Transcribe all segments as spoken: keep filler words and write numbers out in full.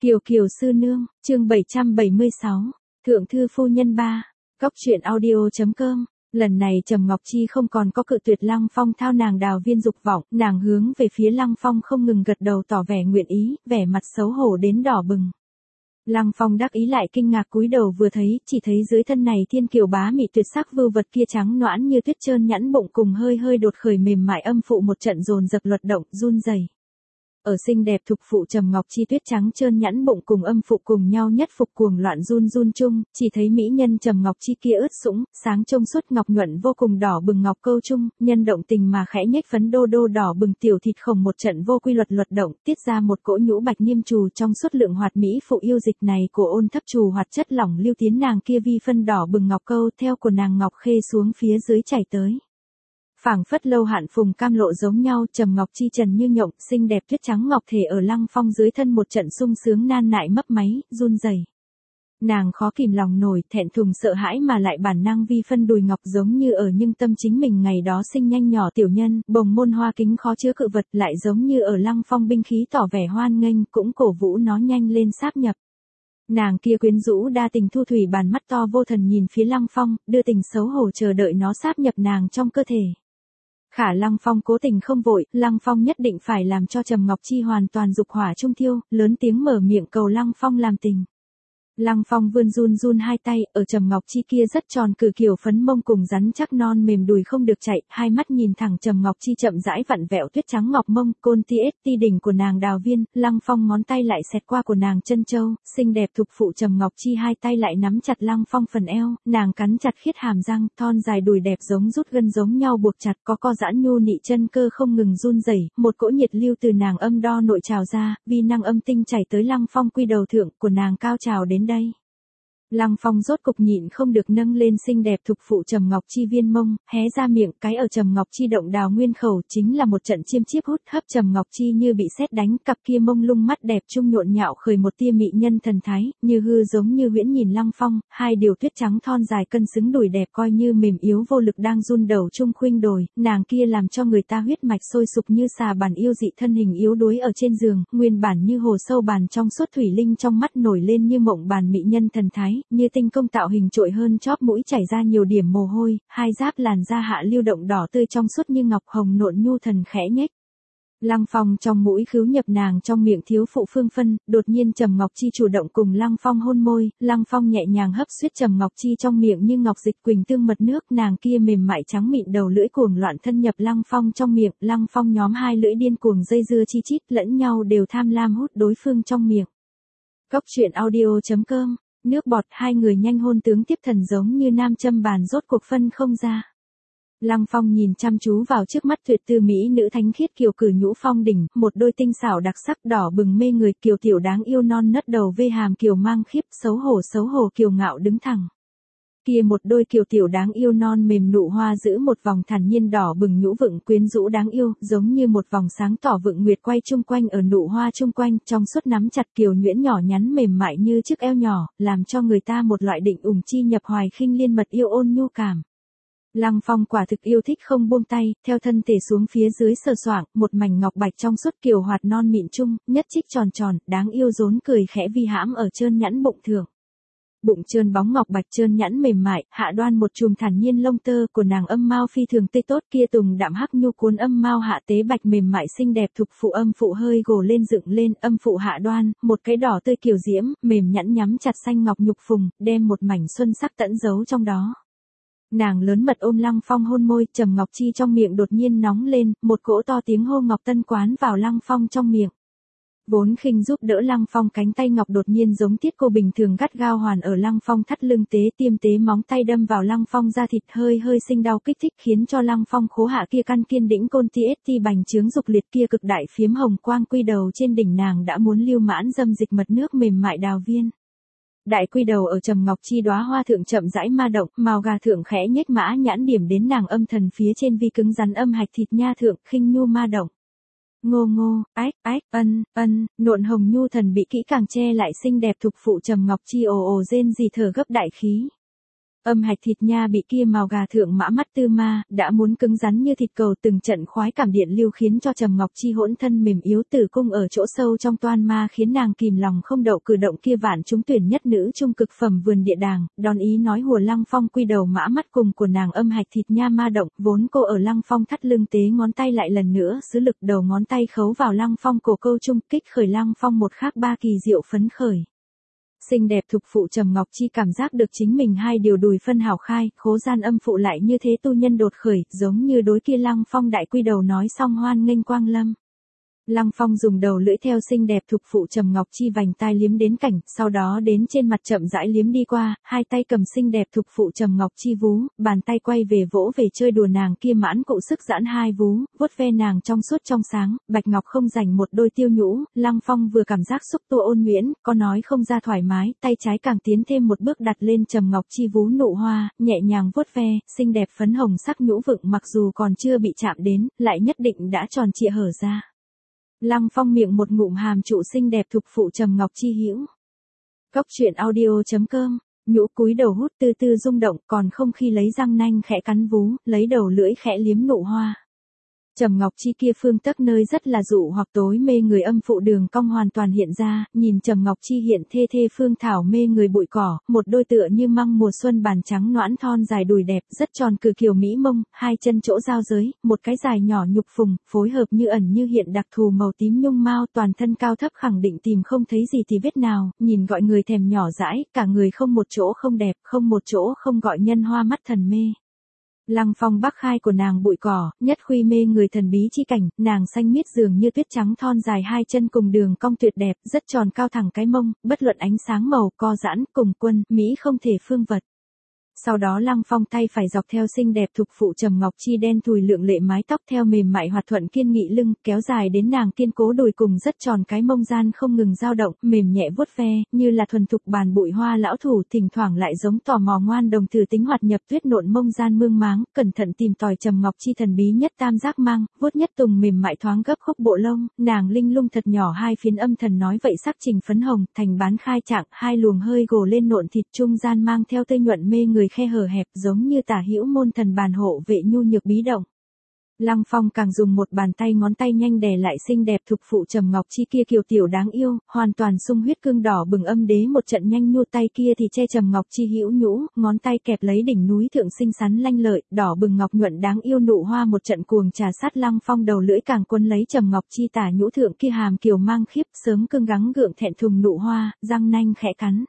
Kiều Kiều sư nương, chương bảy trăm bảy mươi sáu, Thượng thư phu nhân ba, Cóc truyện audio.com. Lần này Trầm Ngọc Chi không còn có cự tuyệt Lăng Phong thao nàng đào viên dục vọng, nàng hướng về phía Lăng Phong không ngừng gật đầu tỏ vẻ nguyện ý, vẻ mặt xấu hổ đến đỏ bừng. Lăng Phong đắc ý lại kinh ngạc cúi đầu vừa thấy, chỉ thấy dưới thân này thiên kiều bá mị tuyệt sắc vưu vật kia trắng noãn như tuyết trơn nhẵn bụng cùng hơi hơi đột khởi mềm mại âm phụ một trận dồn dập luật động, run rẩy. Ở xinh đẹp thục phụ Trầm Ngọc Chi tuyết trắng trơn nhẵn bụng cùng âm phụ cùng nhau nhất phục cuồng loạn run run chung, chỉ thấy mỹ nhân Trầm Ngọc Chi kia ướt sũng, sáng trông suốt ngọc nhuận vô cùng đỏ bừng ngọc câu chung, nhân động tình mà khẽ nhếch phấn đô đô đỏ bừng tiểu thịt khổng một trận vô quy luật luật động, tiết ra một cỗ nhũ bạch niêm trù trong suốt lượng hoạt mỹ phụ yêu dịch này của ôn thấp trù hoạt chất lỏng lưu tiến nàng kia vi phân đỏ bừng ngọc câu theo của nàng ngọc khê xuống phía dưới chảy tới. Phảng phất lâu hạn phùng cam lộ giống nhau, Trầm Ngọc Chi trần như nhộng, xinh đẹp tuyết trắng ngọc thể ở Lăng Phong dưới thân một trận sung sướng nan nại mấp máy, run rẩy. Nàng khó kìm lòng nổi, thẹn thùng sợ hãi mà lại bản năng vi phân đùi ngọc giống như ở nhưng tâm chính mình ngày đó sinh nhanh nhỏ tiểu nhân, bồng môn hoa kính khó chứa cự vật lại giống như ở Lăng Phong binh khí tỏ vẻ hoan nghênh, cũng cổ vũ nó nhanh lên sáp nhập. Nàng kia quyến rũ đa tình thu thủy bàn mắt to vô thần nhìn phía Lăng Phong, đưa tình xấu hổ chờ đợi nó sáp nhập nàng trong cơ thể. Khả Lăng Phong cố tình không vội, Lăng Phong nhất định phải làm cho Trầm Ngọc Chi hoàn toàn dục hỏa trung thiêu, lớn tiếng mở miệng cầu Lăng Phong làm tình. Lăng Phong vươn run run hai tay, ở Trầm Ngọc Chi kia rất tròn cử kiểu phấn mông cùng rắn chắc non mềm đùi không được chạy, hai mắt nhìn thẳng Trầm Ngọc Chi chậm rãi vặn vẹo tuyết trắng ngọc mông, côn ti ết ti đỉnh của nàng đào viên, Lăng Phong ngón tay lại xẹt qua của nàng chân châu, xinh đẹp thục phụ Trầm Ngọc Chi hai tay lại nắm chặt Lăng Phong phần eo, nàng cắn chặt khiết hàm răng, thon dài đùi đẹp giống rút gân giống nhau buộc chặt, có co giãn nhu nị chân cơ không ngừng run rẩy, một cỗ nhiệt lưu từ nàng âm đo nội trào ra, vi năng âm tinh chảy tới Lăng Phong quy đầu thượng của nàng cao trào đến đây. Lăng Phong rốt cục nhịn không được nâng lên xinh đẹp thục phụ Trầm Ngọc Chi viên mông, hé ra miệng, cái ở Trầm Ngọc Chi động đào nguyên khẩu chính là một trận chiêm chiếp hút hấp Trầm Ngọc Chi như bị sét đánh, cặp kia mông lung mắt đẹp trung nhộn nhạo khởi một tia mị nhân thần thái, như hư giống như huyễn nhìn Lăng Phong, hai điều tuyết trắng thon dài cân xứng đùi đẹp coi như mềm yếu vô lực đang run đầu trung khuynh đồi, nàng kia làm cho người ta huyết mạch sôi sục như xà bản yêu dị thân hình yếu đuối ở trên giường, nguyên bản như hồ sâu bàn trong suốt thủy linh trong mắt nổi lên như mộng bàn mị nhân thần thái. Như tinh công tạo hình trội hơn chóp mũi chảy ra nhiều điểm mồ hôi, hai giáp làn da hạ lưu động đỏ tươi trong suốt như ngọc hồng nộn nhu thần khẽ nhếch. Lăng Phong trong mũi khứu nhập nàng trong miệng thiếu phụ phương phân, đột nhiên Trầm Ngọc Chi chủ động cùng Lăng Phong hôn môi, Lăng Phong nhẹ nhàng hấp suýt Trầm Ngọc Chi trong miệng như ngọc dịch quỳnh tương mật nước, nàng kia mềm mại trắng mịn đầu lưỡi cuồng loạn thân nhập Lăng Phong trong miệng, Lăng Phong nhóm hai lưỡi điên cuồng dây dưa chi chít lẫn nhau đều tham lam hút đối phương trong miệng. Cóc truyện audio.com. Nước bọt hai người nhanh hôn tướng tiếp thần giống như nam châm bàn rốt cuộc phân không ra. Lăng Phong nhìn chăm chú vào trước mắt tuyệt tư mỹ nữ thánh khiết kiều cử nhũ phong đỉnh, một đôi tinh xảo đặc sắc đỏ bừng mê người kiều tiểu đáng yêu non nớt đầu vê hàm kiều mang khiếp xấu hổ xấu hổ kiều ngạo đứng thẳng. Kia một đôi kiều tiểu đáng yêu non mềm nụ hoa giữ một vòng thản nhiên đỏ bừng nhũ vựng quyến rũ đáng yêu, giống như một vòng sáng tỏ vựng nguyệt quay chung quanh ở nụ hoa chung quanh, trong suốt nắm chặt kiều nhuyễn nhỏ nhắn mềm mại như chiếc eo nhỏ, làm cho người ta một loại định ủng chi nhập hoài khinh liên mật yêu ôn nhu cảm. Lăng Phong quả thực yêu thích không buông tay, theo thân thể xuống phía dưới sờ soạng, một mảnh ngọc bạch trong suốt kiều hoạt non mịn chung, nhất trích tròn tròn, đáng yêu rốn cười khẽ vi hãm ở trơn nhẵn bụng thượng. Bụng trơn bóng ngọc bạch trơn nhẵn mềm mại, hạ đoan một chùm thản nhiên lông tơ của nàng âm mao phi thường tê tốt kia tùng đạm hắc nhu cuốn âm mao hạ tế bạch mềm mại xinh đẹp thục phụ âm phụ hơi gồ lên dựng lên, âm phụ hạ đoan, một cái đỏ tươi kiều diễm, mềm nhẵn nhắm chặt xanh ngọc nhục phùng, đem một mảnh xuân sắc tẫn giấu trong đó. Nàng lớn mật ôm Lăng Phong hôn môi, Trầm Ngọc Chi trong miệng đột nhiên nóng lên, một cỗ to tiếng hô ngọc tân quán vào Lăng Phong trong miệng. Vốn khinh giúp đỡ Lăng Phong cánh tay ngọc đột nhiên giống tiết cô bình thường gắt gao hoàn ở Lăng Phong thắt lưng tế tiêm tế móng tay đâm vào Lăng Phong da thịt hơi hơi sinh đau kích thích khiến cho Lăng Phong khố hạ kia căn kiên đĩnh côn ti ết ti bành trướng dục liệt kia cực đại phiếm hồng quang quy đầu trên đỉnh nàng đã muốn lưu mãn dâm dịch mật nước mềm mại đào viên. Đại quy đầu ở Trầm Ngọc Chi đóa hoa thượng chậm rãi ma động, màu gà thượng khẽ nhếch mã nhãn điểm đến nàng âm thần phía trên vi cứng rắn âm hạch thịt nha thượng khinh nhu ma động. Ngô ngô, ách, ách, ân, ân, nộn hồng nhu thần bị kỹ càng che lại xinh đẹp thục phụ Trầm Ngọc Chi ồ ồ rên rỉ thở gấp đại khí. Âm hạch thịt nha bị kia màu gà thượng mã mắt tư ma, đã muốn cứng rắn như thịt cầu, từng trận khoái cảm điện lưu khiến cho Trầm Ngọc Chi hỗn thân mềm yếu, tử cung ở chỗ sâu trong toan ma khiến nàng kìm lòng không đậu cử động kia vạn chúng tuyển nhất nữ trung cực phẩm vườn địa đàng, đón ý nói hùa Lăng Phong quy đầu mã mắt cùng của nàng âm hạch thịt nha ma động, vốn cô ở Lăng Phong thắt lưng tế ngón tay lại lần nữa sứ lực đầu ngón tay khấu vào Lăng Phong cổ câu trung, kích khởi Lăng Phong một khác ba kỳ diệu phấn khởi. Xinh đẹp thục phụ Trầm Ngọc Chi cảm giác được chính mình hai điều đùi phân hảo khai, khố gian âm phụ lại như thế tu nhân đột khởi, giống như đối kia Lăng Phong đại quy đầu nói xong hoan nghênh quang lâm. Lăng Phong dùng đầu lưỡi theo xinh đẹp thục phụ Trầm Ngọc Chi vành tai liếm đến cảnh, sau đó đến trên mặt chậm rãi liếm đi qua, hai tay cầm xinh đẹp thục phụ Trầm Ngọc Chi vú, bàn tay quay về vỗ về chơi đùa nàng kia mãn cụ sức giãn hai vú, vuốt ve nàng trong suốt trong sáng, bạch ngọc không rảnh một đôi tiêu nhũ, Lăng Phong vừa cảm giác xúc tua ôn nhuyễn, có nói không ra thoải mái, tay trái càng tiến thêm một bước đặt lên Trầm Ngọc Chi vú nụ hoa, nhẹ nhàng vuốt ve, xinh đẹp phấn hồng sắc nhũ vựng mặc dù còn chưa bị chạm đến, lại nhất định đã tròn trịa hở ra. Lăng Phong miệng một ngụm hàm trụ xinh đẹp thục phụ Trầm Ngọc Chi hữu. Cốc truyện audio chấm com, nhũ cúi đầu hút tư tư rung động, còn không khi lấy răng nanh khẽ cắn vú, lấy đầu lưỡi khẽ liếm nụ hoa. Trầm Ngọc Chi kia phương tấc nơi rất là dụ hoặc tối mê người âm phụ đường cong hoàn toàn hiện ra, nhìn Trầm Ngọc Chi hiện thê thê phương thảo mê người bụi cỏ, một đôi tựa như măng mùa xuân bàn trắng noãn thon dài đùi đẹp, rất tròn cử kiều mỹ mông, hai chân chỗ giao giới, một cái dài nhỏ nhục phùng, phối hợp như ẩn như hiện đặc thù màu tím nhung mao, toàn thân cao thấp khẳng định tìm không thấy gì thì vết nào, nhìn gọi người thèm nhỏ dãi, cả người không một chỗ không đẹp, không một chỗ không gọi nhân hoa mắt thần mê. Lăng Phong bắc khai của nàng bụi cỏ, nhất khuy mê người thần bí chi cảnh, nàng xanh miết dường như tuyết trắng thon dài hai chân cùng đường cong tuyệt đẹp, rất tròn cao thẳng cái mông, bất luận ánh sáng màu, co giãn, cùng quân, mỹ không thể phương vật. Sau đó Lăng Phong tay phải dọc theo xinh đẹp thục phụ Trầm Ngọc Chi đen thùi lượng lệ mái tóc theo mềm mại hoạt thuận kiên nghị lưng, kéo dài đến nàng kiên cố đùi cùng rất tròn cái mông gian không ngừng dao động, mềm nhẹ vuốt ve, như là thuần thục bàn bụi hoa lão thủ, thỉnh thoảng lại giống tò mò ngoan đồng thử tính hoạt nhập tuyết nộn mông gian mương máng, cẩn thận tìm tòi Trầm Ngọc Chi thần bí nhất tam giác mang, vuốt nhất tùng mềm mại thoáng gấp khúc bộ lông, nàng linh lung thật nhỏ hai phiến âm thần nói vậy sắc trình phấn hồng, thành bán khai trạng, hai luồng hơi gồ lên nộn thịt trung gian mang theo tươi nhuận mê người khe hở hẹp giống như tả hữu môn thần bàn hộ vệ nhu nhược bí động. Lăng Phong càng dùng một bàn tay ngón tay nhanh đè lại xinh đẹp thục phụ Trầm Ngọc Chi kia kiều tiểu đáng yêu, hoàn toàn sung huyết cương đỏ bừng âm đế một trận nhanh nhu tay kia thì che Trầm Ngọc Chi hữu nhũ, ngón tay kẹp lấy đỉnh núi thượng xinh xắn lanh lợi, đỏ bừng ngọc nhuận đáng yêu nụ hoa một trận cuồng trà sát Lăng Phong đầu lưỡi càng quấn lấy Trầm Ngọc Chi tả nhũ thượng kia hàm kiều mang khiếp, sớm cương gắng gượng thẹn thùng nụ hoa, răng nanh khẽ cắn.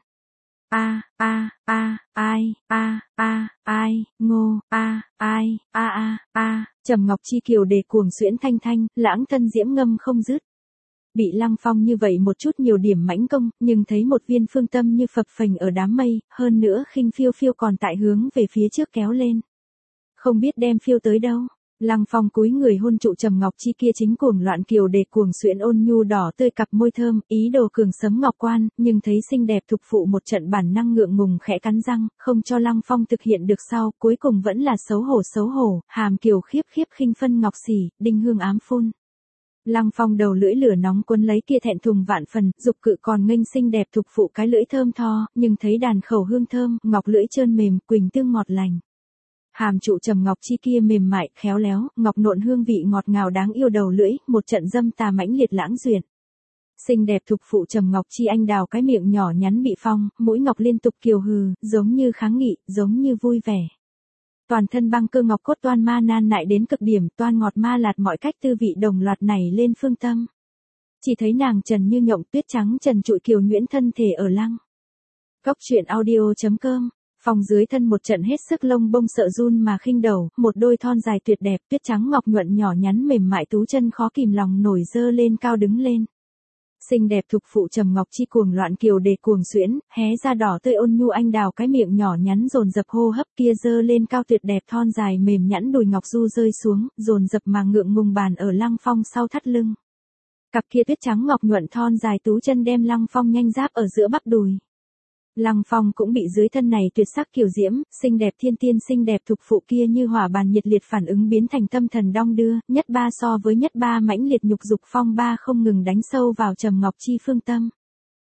A a a ai a a ai ngô a ai a a a Trầm Ngọc Chi kiều đề cuồng xuyễn thanh thanh, lãng thân diễm ngâm không dứt. Bị Lăng Phong như vậy một chút nhiều điểm mãnh công, nhưng thấy một viên phương tâm như phập phềnh ở đám mây, hơn nữa khinh phiêu phiêu còn tại hướng về phía trước kéo lên. Không biết đem phiêu tới đâu. Lăng Phong cúi người hôn trụ Trầm Ngọc Chi kia chính cuồng loạn kiều để cuồng xuyễn ôn nhu đỏ tươi cặp môi thơm, ý đồ cường sấm ngọc quan, nhưng thấy xinh đẹp thục phụ một trận bản năng ngượng ngùng khẽ cắn răng, không cho Lăng Phong thực hiện được sau, cuối cùng vẫn là xấu hổ xấu hổ, hàm kiều khiếp khiếp khinh phân ngọc xỉ, đinh hương ám phun. Lăng Phong đầu lưỡi lửa nóng cuốn lấy kia thẹn thùng vạn phần, dục cự còn nghênh xinh đẹp thục phụ cái lưỡi thơm tho, nhưng thấy đàn khẩu hương thơm, ngọc lưỡi trơn mềm, quỳnh tương ngọt lành. Hàm trụ Trầm Ngọc Chi kia mềm mại, khéo léo, ngọc nộn hương vị ngọt ngào đáng yêu đầu lưỡi, một trận dâm tà mãnh liệt lãng duyệt. Xinh đẹp thục phụ Trầm Ngọc Chi anh đào cái miệng nhỏ nhắn bị phong, mũi ngọc liên tục kiều hừ, giống như kháng nghị, giống như vui vẻ. Toàn thân băng cơ ngọc cốt toan ma nan nại đến cực điểm, toan ngọt ma lạt mọi cách tư vị đồng loạt này lên phương tâm. Chỉ thấy nàng trần như nhộng tuyết trắng trần trụi kiều nhuyễn thân thể ở lăng. Cốc truyện audio chấm com. Phòng dưới thân một trận hết sức lông bông sợ run mà khinh đầu, một đôi thon dài tuyệt đẹp, tuyết trắng ngọc nhuận nhỏ nhắn mềm mại tú chân khó kìm lòng nổi dơ lên cao đứng lên. Xinh đẹp thục phụ Trầm Ngọc Chi cuồng loạn kiều đề cuồng xuyễn, hé ra đỏ tươi ôn nhu anh đào cái miệng nhỏ nhắn dồn dập hô hấp kia dơ lên cao tuyệt đẹp thon dài mềm nhẵn đùi ngọc du rơi xuống, dồn dập mà ngượng ngùng bàn ở Lăng Phong sau thắt lưng. Cặp kia tuyết trắng ngọc nhuận thon dài tú chân đem Lăng Phong nhanh giáp ở giữa bắp đùi. Lăng Phong cũng bị dưới thân này tuyệt sắc kiều diễm, xinh đẹp thiên tiên xinh đẹp thục phụ kia như hỏa bàn nhiệt liệt phản ứng biến thành tâm thần đong đưa, nhất ba so với nhất ba mãnh liệt nhục dục phong ba không ngừng đánh sâu vào Trầm Ngọc Chi phương tâm.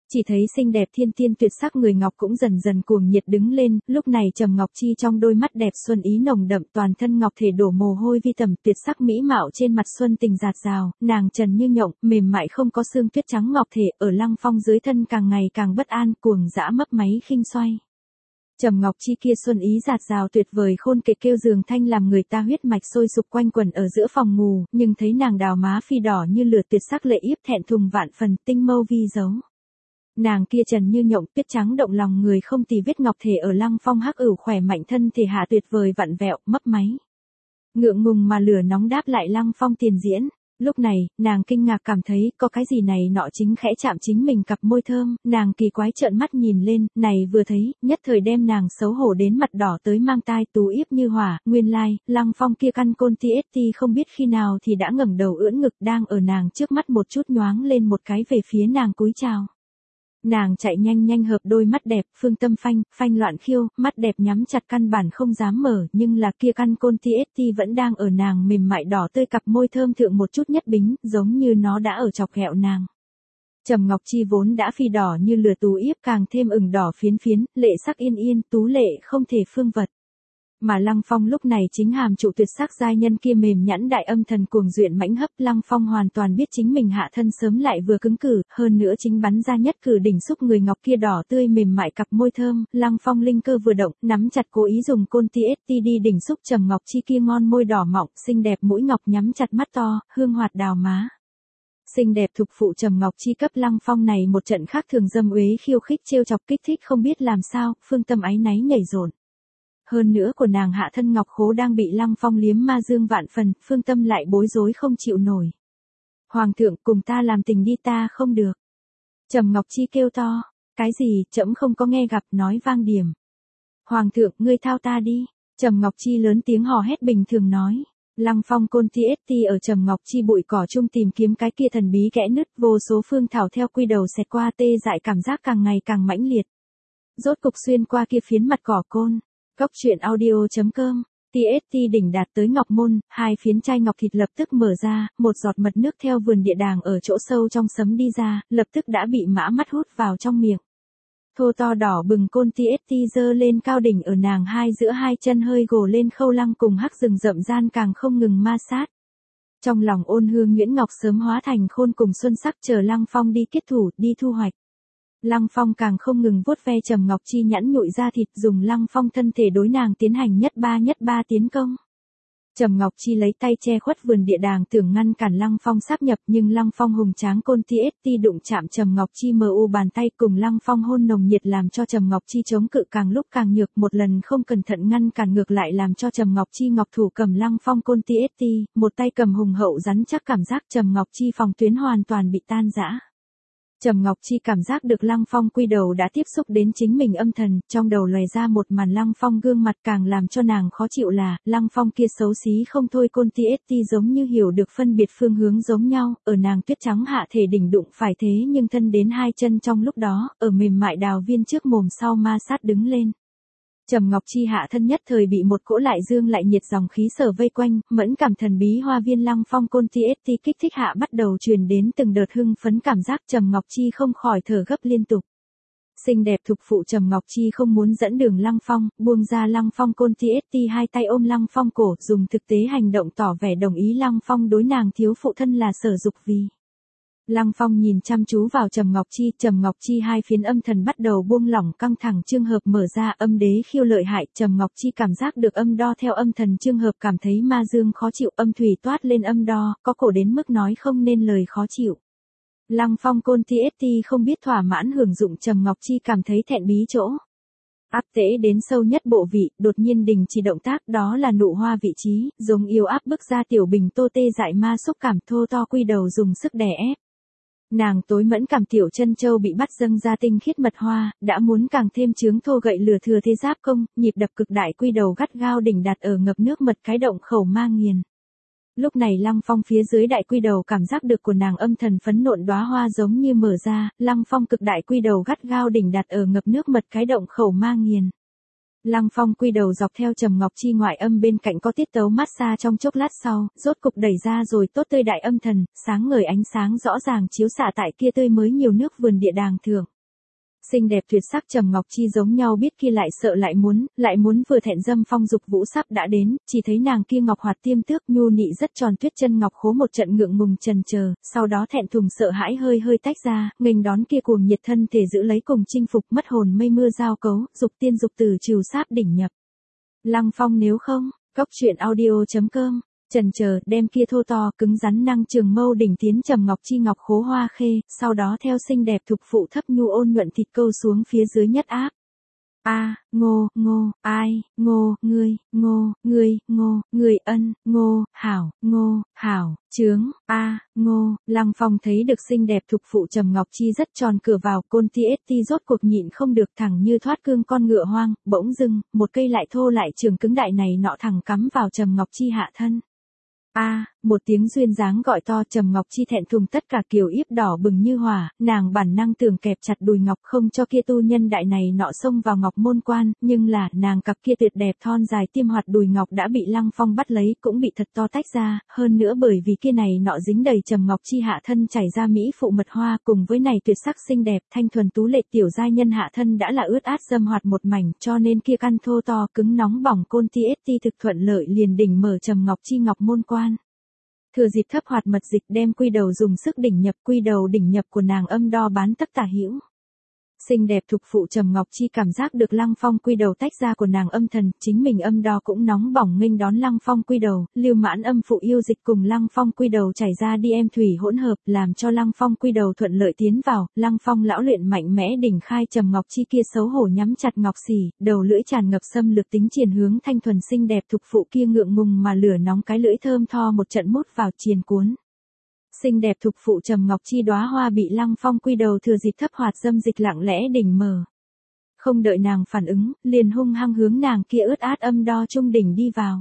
Chỉ thấy xinh đẹp thiên tiên tuyệt sắc người ngọc cũng dần dần cuồng nhiệt đứng lên, lúc này Trầm Ngọc Chi trong đôi mắt đẹp xuân ý nồng đậm, toàn thân ngọc thể đổ mồ hôi vi tầm, tuyệt sắc mỹ mạo trên mặt xuân tình dạt dào, nàng trần như nhộng, mềm mại không có xương tuyết trắng ngọc thể, ở Lăng Phong dưới thân càng ngày càng bất an, cuồng dã mấp máy khinh xoay. Trầm Ngọc Chi kia xuân ý dạt dào tuyệt vời khôn kể kêu giường thanh làm người ta huyết mạch sôi sục quanh quẩn ở giữa phòng ngủ, nhưng thấy nàng đào má phi đỏ như lửa tuyệt sắc lệ yếp thẹn thùng vạn phần, tinh mâu vi giấu. Nàng kia trần như nhộng, tuyết trắng động lòng người không tì vết ngọc thể ở Lăng Phong hắc ửu khỏe mạnh thân thể hạ tuyệt vời vặn vẹo, mấp máy. Ngượng ngùng mà lửa nóng đáp lại Lăng Phong tiền diễn. Lúc này, nàng kinh ngạc cảm thấy có cái gì này nọ chính khẽ chạm chính mình cặp môi thơm, nàng kỳ quái trợn mắt nhìn lên, này vừa thấy, nhất thời đem nàng xấu hổ đến mặt đỏ tới mang tai tú yếp như hỏa, nguyên lai, like, Lăng Phong kia căn côn ti ết ti không biết khi nào thì đã ngẩng đầu ưỡn ngực đang ở nàng trước mắt một chút nhoáng lên một cái về phía nàng cúi chào. Nàng chạy nhanh nhanh hợp đôi mắt đẹp, phương tâm phanh, phanh loạn khiêu, mắt đẹp nhắm chặt căn bản không dám mở, nhưng là kia căn côn ti ết ti vẫn đang ở nàng mềm mại đỏ tươi cặp môi thơm thượng một chút nhất bính, giống như nó đã ở chọc ghẹo nàng. Trầm Ngọc Chi vốn đã phi đỏ như lửa tú yếp càng thêm ửng đỏ phiến phiến, lệ sắc yên yên, tú lệ không thể phương vật. Mà Lăng Phong lúc này chính hàm trụ tuyệt sắc giai nhân kia mềm nhẵn đại âm thần cuồng duyện mãnh hấp, Lăng Phong hoàn toàn biết chính mình hạ thân sớm lại vừa cứng cử, hơn nữa chính bắn ra nhất cử đỉnh xúc người ngọc kia đỏ tươi mềm mại cặp môi thơm, Lăng Phong linh cơ vừa động, nắm chặt cố ý dùng côn ti ết ti đi đỉnh xúc Trầm Ngọc Chi kia ngon môi đỏ mọng, xinh đẹp mũi ngọc nhắm chặt mắt to, hương hoạt đào má. Xinh đẹp thục phụ Trầm Ngọc Chi cấp Lăng Phong này một trận khác thường dâm uế khiêu khích trêu chọc kích thích không biết làm sao, phương tâm áy náy nhảy dồn. Hơn nữa của nàng hạ thân ngọc khố đang bị Lăng Phong liếm ma dương vạn phần, phương tâm lại bối rối không chịu nổi. Hoàng thượng cùng ta làm tình đi ta không được. Trầm Ngọc Chi kêu to, cái gì, trẫm không có nghe gặp, nói vang điểm. Hoàng thượng, ngươi thao ta đi. Trầm Ngọc Chi lớn tiếng hò hét bình thường nói. Lăng Phong côn ti ết ti ở Trầm Ngọc Chi bụi cỏ chung tìm kiếm cái kia thần bí kẽ nứt, vô số phương thảo theo quy đầu xẹt qua tê dại cảm giác càng ngày càng mãnh liệt. Rốt cục xuyên qua kia phiến mặt cỏ côn. Góc truyện audio chấm com, ti ết ti đỉnh đạt tới ngọc môn, hai phiến chai ngọc thịt lập tức mở ra, một giọt mật nước theo vườn địa đàng ở chỗ sâu trong sấm đi ra, lập tức đã bị mã mắt hút vào trong miệng. Thô to đỏ bừng côn ti ết ti dơ lên cao đỉnh ở nàng hai giữa hai chân hơi gồ lên khâu lăng cùng hắc rừng rậm gian càng không ngừng ma sát. Trong lòng ôn hương Nguyễn Ngọc sớm hóa thành khôn cùng xuân sắc chờ Lăng Phong đi kết thủ, đi thu hoạch. Lăng Phong càng không ngừng vuốt ve Trầm Ngọc Chi nhẵn nhụi ra thịt, dùng Lăng Phong thân thể đối nàng tiến hành nhất ba nhất ba tiến công. Trầm Ngọc Chi lấy tay che khuất vườn địa đàng tưởng ngăn cản Lăng Phong sáp nhập, nhưng Lăng Phong hùng tráng côn ti ết ti đụng chạm Trầm Ngọc Chi mờ u bàn tay cùng Lăng Phong hôn nồng nhiệt làm cho Trầm Ngọc Chi chống cự càng lúc càng nhược, một lần không cẩn thận ngăn cản ngược lại làm cho Trầm Ngọc Chi ngọc thủ cầm Lăng Phong côn ti ết ti, một tay cầm hùng hậu rắn chắc cảm giác Trầm Ngọc Chi phòng tuyến hoàn toàn bị tan rã. Trầm Ngọc Chi cảm giác được Lăng Phong quy đầu đã tiếp xúc đến chính mình âm thần, trong đầu lòe ra một màn Lăng Phong gương mặt càng làm cho nàng khó chịu là, Lăng Phong kia xấu xí không thôi côn ti ết ti giống như hiểu được phân biệt phương hướng giống nhau, ở nàng tuyết trắng hạ thể đỉnh đụng phải thế nhưng thân đến hai chân trong lúc đó, ở mềm mại đào viên trước mồm sau ma sát đứng lên. Trầm Ngọc Chi hạ thân nhất thời bị một cỗ lại dương lại nhiệt dòng khí sở vây quanh, mẫn cảm thần bí hoa viên Lăng Phong côn ti ết ti kích thích hạ bắt đầu truyền đến từng đợt hưng phấn cảm giác Trầm Ngọc Chi không khỏi thở gấp liên tục. Xinh đẹp thục phụ Trầm Ngọc Chi không muốn dẫn đường Lăng Phong, buông ra Lăng Phong côn ti ết ti hai tay ôm Lăng Phong cổ, dùng thực tế hành động tỏ vẻ đồng ý Lăng Phong đối nàng thiếu phụ thân là sở dục vì. Lăng Phong nhìn chăm chú vào Trầm Ngọc Chi, Trầm Ngọc Chi hai phiến âm thần bắt đầu buông lỏng căng thẳng trường hợp mở ra âm đế khiêu lợi hại, Trầm Ngọc Chi cảm giác được âm đo theo âm thần trường hợp cảm thấy ma dương khó chịu, âm thủy toát lên âm đo, có cổ đến mức nói không nên lời khó chịu. Lăng Phong côn ti ết ti không biết thỏa mãn hưởng dụng Trầm Ngọc Chi cảm thấy thẹn bí chỗ. Áp tễ đến sâu nhất bộ vị, đột nhiên đình chỉ động tác, đó là nụ hoa vị trí, giống yêu áp bức ra tiểu bình tô tê dại ma xúc cảm thô to quy đầu dùng sức đè ép. Nàng tối mẫn cảm tiểu chân châu bị bắt dâng ra tinh khiết mật hoa, đã muốn càng thêm chướng thô gậy lừa thừa thế giáp công, nhịp đập cực đại quy đầu gắt gao đỉnh đặt ở ngập nước mật cái động khẩu ma nghiền. Lúc này Lăng Phong phía dưới đại quy đầu cảm giác được của nàng âm thần phấn nộn đóa hoa giống như mở ra, Lăng Phong cực đại quy đầu gắt gao đỉnh đặt ở ngập nước mật cái động khẩu ma nghiền. Lăng Phong quy đầu dọc theo Trầm Ngọc Chi ngoại âm bên cạnh có tiết tấu massage trong chốc lát sau, rốt cục đẩy ra rồi tốt tươi đại âm thần, sáng ngời ánh sáng rõ ràng chiếu xạ tại kia tươi mới nhiều nước vườn địa đàng thượng. Xinh đẹp tuyệt sắc Trầm Ngọc Chi giống nhau biết kia lại sợ lại muốn, lại muốn vừa thẹn dâm phong dục vũ sắp đã đến, chỉ thấy nàng kia ngọc hoạt tiêm tước nhu nị rất tròn tuyết chân ngọc khố một trận ngượng ngùng chần chờ, sau đó thẹn thùng sợ hãi hơi hơi tách ra, nghênh đón kia cuồng nhiệt thân thể giữ lấy cùng chinh phục mất hồn mây mưa giao cấu, dục tiên dục tử trừ sáp đỉnh nhập. Lăng Phong nếu không, cốc truyện audio.com. Chần chờ, đem kia thô to, cứng rắn năng trường mâu đỉnh tiến Trầm Ngọc Chi ngọc khố hoa khê, sau đó theo xinh đẹp thục phụ thấp nhu ôn nhuận thịt câu xuống phía dưới nhất áp. A, ngô, ngô, ai, ngô, ngươi, ngô, ngươi, ngô, ngươi ân, ngô, hảo, ngô, hảo, chướng, a, ngô, Lăng Phong thấy được xinh đẹp thục phụ Trầm Ngọc Chi rất tròn cửa vào, côn ti ết ti rốt cuộc nhịn không được thẳng như thoát cương con ngựa hoang, bỗng dưng, một cây lại thô lại trường cứng đại này nọ thẳng cắm vào Trầm Ngọc Chi hạ thân. A, à, một tiếng duyên dáng gọi to Trầm Ngọc Chi thẹn thùng tất cả kiều yếp đỏ bừng như hỏa, nàng bản năng tưởng kẹp chặt đùi ngọc không cho kia tu nhân đại này nọ xông vào ngọc môn quan, nhưng là nàng cặp kia tuyệt đẹp thon dài tiêm hoạt đùi ngọc đã bị Lăng Phong bắt lấy cũng bị thật to tách ra, hơn nữa bởi vì kia này nọ dính đầy Trầm Ngọc Chi hạ thân chảy ra mỹ phụ mật hoa cùng với này tuyệt sắc xinh đẹp thanh thuần tú lệ tiểu giai nhân hạ thân đã là ướt át dâm hoạt một mảnh cho nên kia căn thô to cứng nóng bỏng côn ti ết ti thực thuận lợi liền đỉnh mở Trầm Ngọc Chi ngọc môn quan. Thừa dịp thấp hoạt mật dịch đem quy đầu dùng sức đỉnh nhập quy đầu đỉnh nhập của nàng âm đo bán tất tả hữu. Xinh đẹp thục phụ Trầm Ngọc Chi cảm giác được Lăng Phong quy đầu tách ra của nàng âm thần, chính mình âm đo cũng nóng bỏng nghênh đón Lăng Phong quy đầu, Lưu Mãn âm phụ yêu dịch cùng Lăng Phong quy đầu chảy ra đi em thủy hỗn hợp, làm cho Lăng Phong quy đầu thuận lợi tiến vào, Lăng Phong lão luyện mạnh mẽ đỉnh khai Trầm Ngọc Chi kia xấu hổ nhắm chặt ngọc xỉ, đầu lưỡi tràn ngập xâm lược tính triền hướng thanh thuần xinh đẹp thục phụ kia ngượng ngùng mà lửa nóng cái lưỡi thơm tho một trận mút vào triền cuốn. Xinh đẹp thục phụ Trầm Ngọc Chi đóa hoa bị Lăng Phong quy đầu thừa dịp thấp hoạt dâm dịch lặng lẽ đỉnh mở. Không đợi nàng phản ứng, liền hung hăng hướng nàng kia ướt át âm đo trung đỉnh đi vào.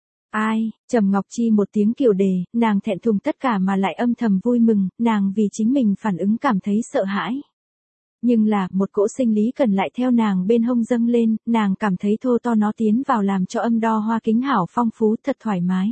Ai, Trầm Ngọc Chi một tiếng kiều đề, nàng thẹn thùng tất cả mà lại âm thầm vui mừng, nàng vì chính mình phản ứng cảm thấy sợ hãi. Nhưng là, một cỗ sinh lý cần lại theo nàng bên hông dâng lên, nàng cảm thấy thô to nó tiến vào làm cho âm đo hoa kính hảo phong phú thật thoải mái.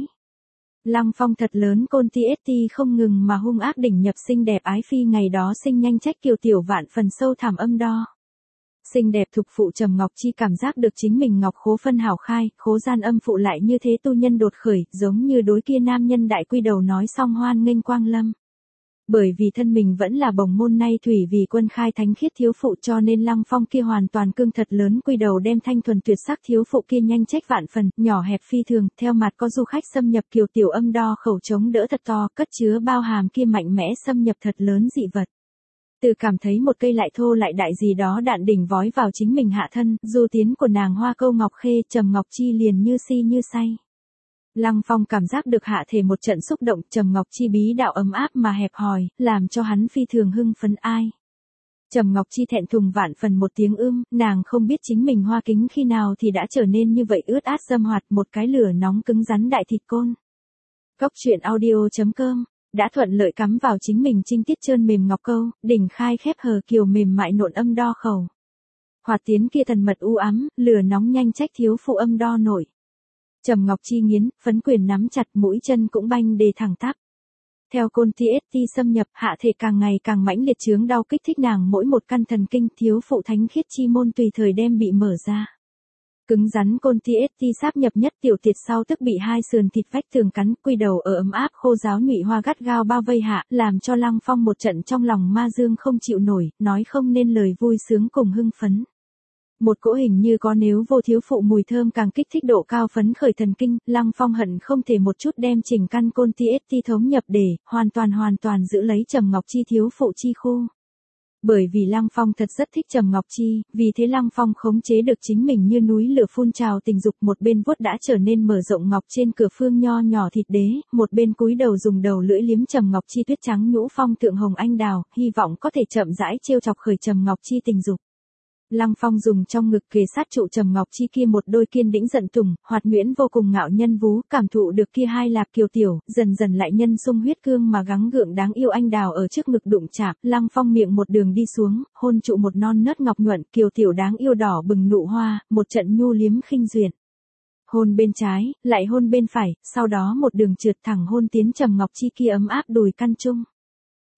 Lăng Phong thật lớn côn ti ết ti không ngừng mà hung ác đỉnh nhập xinh đẹp ái phi ngày đó sinh nhanh trách kiều tiểu vạn phần sâu thẳm âm đo. Xinh đẹp thục phụ Trầm Ngọc Chi cảm giác được chính mình ngọc khố phân hảo khai, khố gian âm phụ lại như thế tu nhân đột khởi, giống như đối kia nam nhân đại quy đầu nói xong hoan nghênh quang lâm. Bởi vì thân mình vẫn là bồng môn nay thủy vì quân khai thánh khiết thiếu phụ cho nên Lăng Phong kia hoàn toàn cương thật lớn quy đầu đem thanh thuần tuyệt sắc thiếu phụ kia nhanh trách vạn phần, nhỏ hẹp phi thường, theo mặt có du khách xâm nhập kiều tiểu âm đo khẩu chống đỡ thật to, cất chứa bao hàm kia mạnh mẽ xâm nhập thật lớn dị vật. Từ cảm thấy một cây lại thô lại đại gì đó đạn đỉnh vói vào chính mình hạ thân, du tiến của nàng hoa câu ngọc khê Trầm Ngọc Chi liền như si như say. Lăng Phong cảm giác được hạ thể một trận xúc động Trầm Ngọc Chi bí đạo ấm áp mà hẹp hòi, làm cho hắn phi thường hưng phấn ai. Trầm Ngọc Chi thẹn thùng vạn phần một tiếng ưm, nàng không biết chính mình hoa kính khi nào thì đã trở nên như vậy ướt át dâm hoạt một cái lửa nóng cứng rắn đại thịt côn. Cốc truyện audio.com đã thuận lợi cắm vào chính mình trinh tiết trơn mềm ngọc câu, đỉnh khai khép hờ kiều mềm mại nộn âm đo khẩu. Hoạt tiến kia thần mật u ám, lửa nóng nhanh trách thiếu phụ âm đo nổi. Trầm Ngọc Chi nghiến, phấn quyền nắm chặt mũi chân cũng banh đề thẳng tắp. Theo côn ti ết ti xâm nhập, hạ thể càng ngày càng mãnh liệt chướng đau kích thích nàng mỗi một căn thần kinh thiếu phụ thánh khiết chi môn tùy thời đem bị mở ra. Cứng rắn côn ti ết ti sáp nhập nhất tiểu tiệt sau tức bị hai sườn thịt vách tường cắn, quy đầu ở ấm áp khô giáo nhụy hoa gắt gao bao vây hạ, làm cho Lăng Phong một trận trong lòng ma dương không chịu nổi, nói không nên lời vui sướng cùng hưng phấn. Một cỗ hình như có nếu vô thiếu phụ mùi thơm càng kích thích độ cao phấn khởi thần kinh, Lăng Phong hận không thể một chút đem chỉnh căn côn ti ết ti thống nhập để, hoàn toàn hoàn toàn giữ lấy Trầm Ngọc Chi thiếu phụ chi khu. Bởi vì Lăng Phong thật rất thích Trầm Ngọc Chi, vì thế Lăng Phong khống chế được chính mình như núi lửa phun trào tình dục một bên vuốt đã trở nên mở rộng ngọc trên cửa phương nho nhỏ thịt đế, một bên cúi đầu dùng đầu lưỡi liếm Trầm Ngọc Chi tuyết trắng nhũ phong thượng hồng anh đào, hy vọng có thể chậm rãi trêu chọc khởi Trầm Ngọc Chi tình dục. Lăng Phong dùng trong ngực kề sát trụ Trầm Ngọc Chi kia một đôi kiên đĩnh giận tùng, hoạt nhuyễn vô cùng ngạo nhân vú, cảm thụ được kia hai lạp kiều tiểu, dần dần lại nhân sung huyết cương mà gắng gượng đáng yêu anh đào ở trước ngực đụng chạm, Lăng Phong miệng một đường đi xuống, hôn trụ một non nớt ngọc nhuận, kiều tiểu đáng yêu đỏ bừng nụ hoa, một trận nhu liếm khinh duyệt. Hôn bên trái, lại hôn bên phải, sau đó một đường trượt thẳng hôn tiến Trầm Ngọc Chi kia ấm áp đùi căn chung.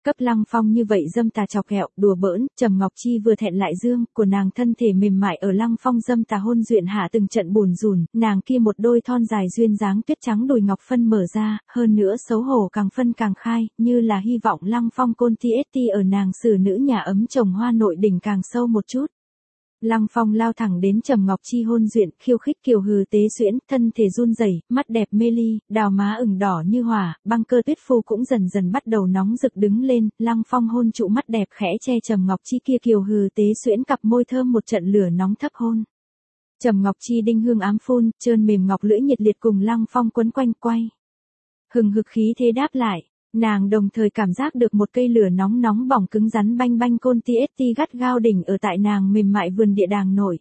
Cấp Lăng Phong như vậy dâm tà chọc ghẹo, đùa bỡn, Trầm Ngọc Chi vừa thẹn lại dương, của nàng thân thể mềm mại ở Lăng Phong dâm tà hôn duyện hạ từng trận buồn rùn, nàng kia một đôi thon dài duyên dáng tuyết trắng đùi ngọc phân mở ra, hơn nữa xấu hổ càng phân càng khai, như là hy vọng Lăng Phong côn ti ết ti ở nàng xử nữ nhà ấm trồng hoa nội đỉnh càng sâu một chút. Lăng Phong lao thẳng đến Trầm Ngọc Chi hôn duyện, khiêu khích kiều hừ tế xuyễn, thân thể run rẩy, mắt đẹp mê ly, đào má ửng đỏ như hỏa, băng cơ tuyết phu cũng dần dần bắt đầu nóng rực đứng lên, Lăng Phong hôn trụ mắt đẹp khẽ che Trầm Ngọc Chi kia kiều hừ tế xuyễn cặp môi thơm một trận lửa nóng thấp hôn. Trầm Ngọc Chi đinh hương ám phun, trơn mềm ngọc lưỡi nhiệt liệt cùng Lăng Phong quấn quanh quay. Hừng hực khí thế đáp lại. Nàng đồng thời cảm giác được một cây lửa nóng nóng bỏng cứng rắn banh banh côn ti ết ti gắt gao đỉnh ở tại nàng mềm mại vườn địa đàng nổi.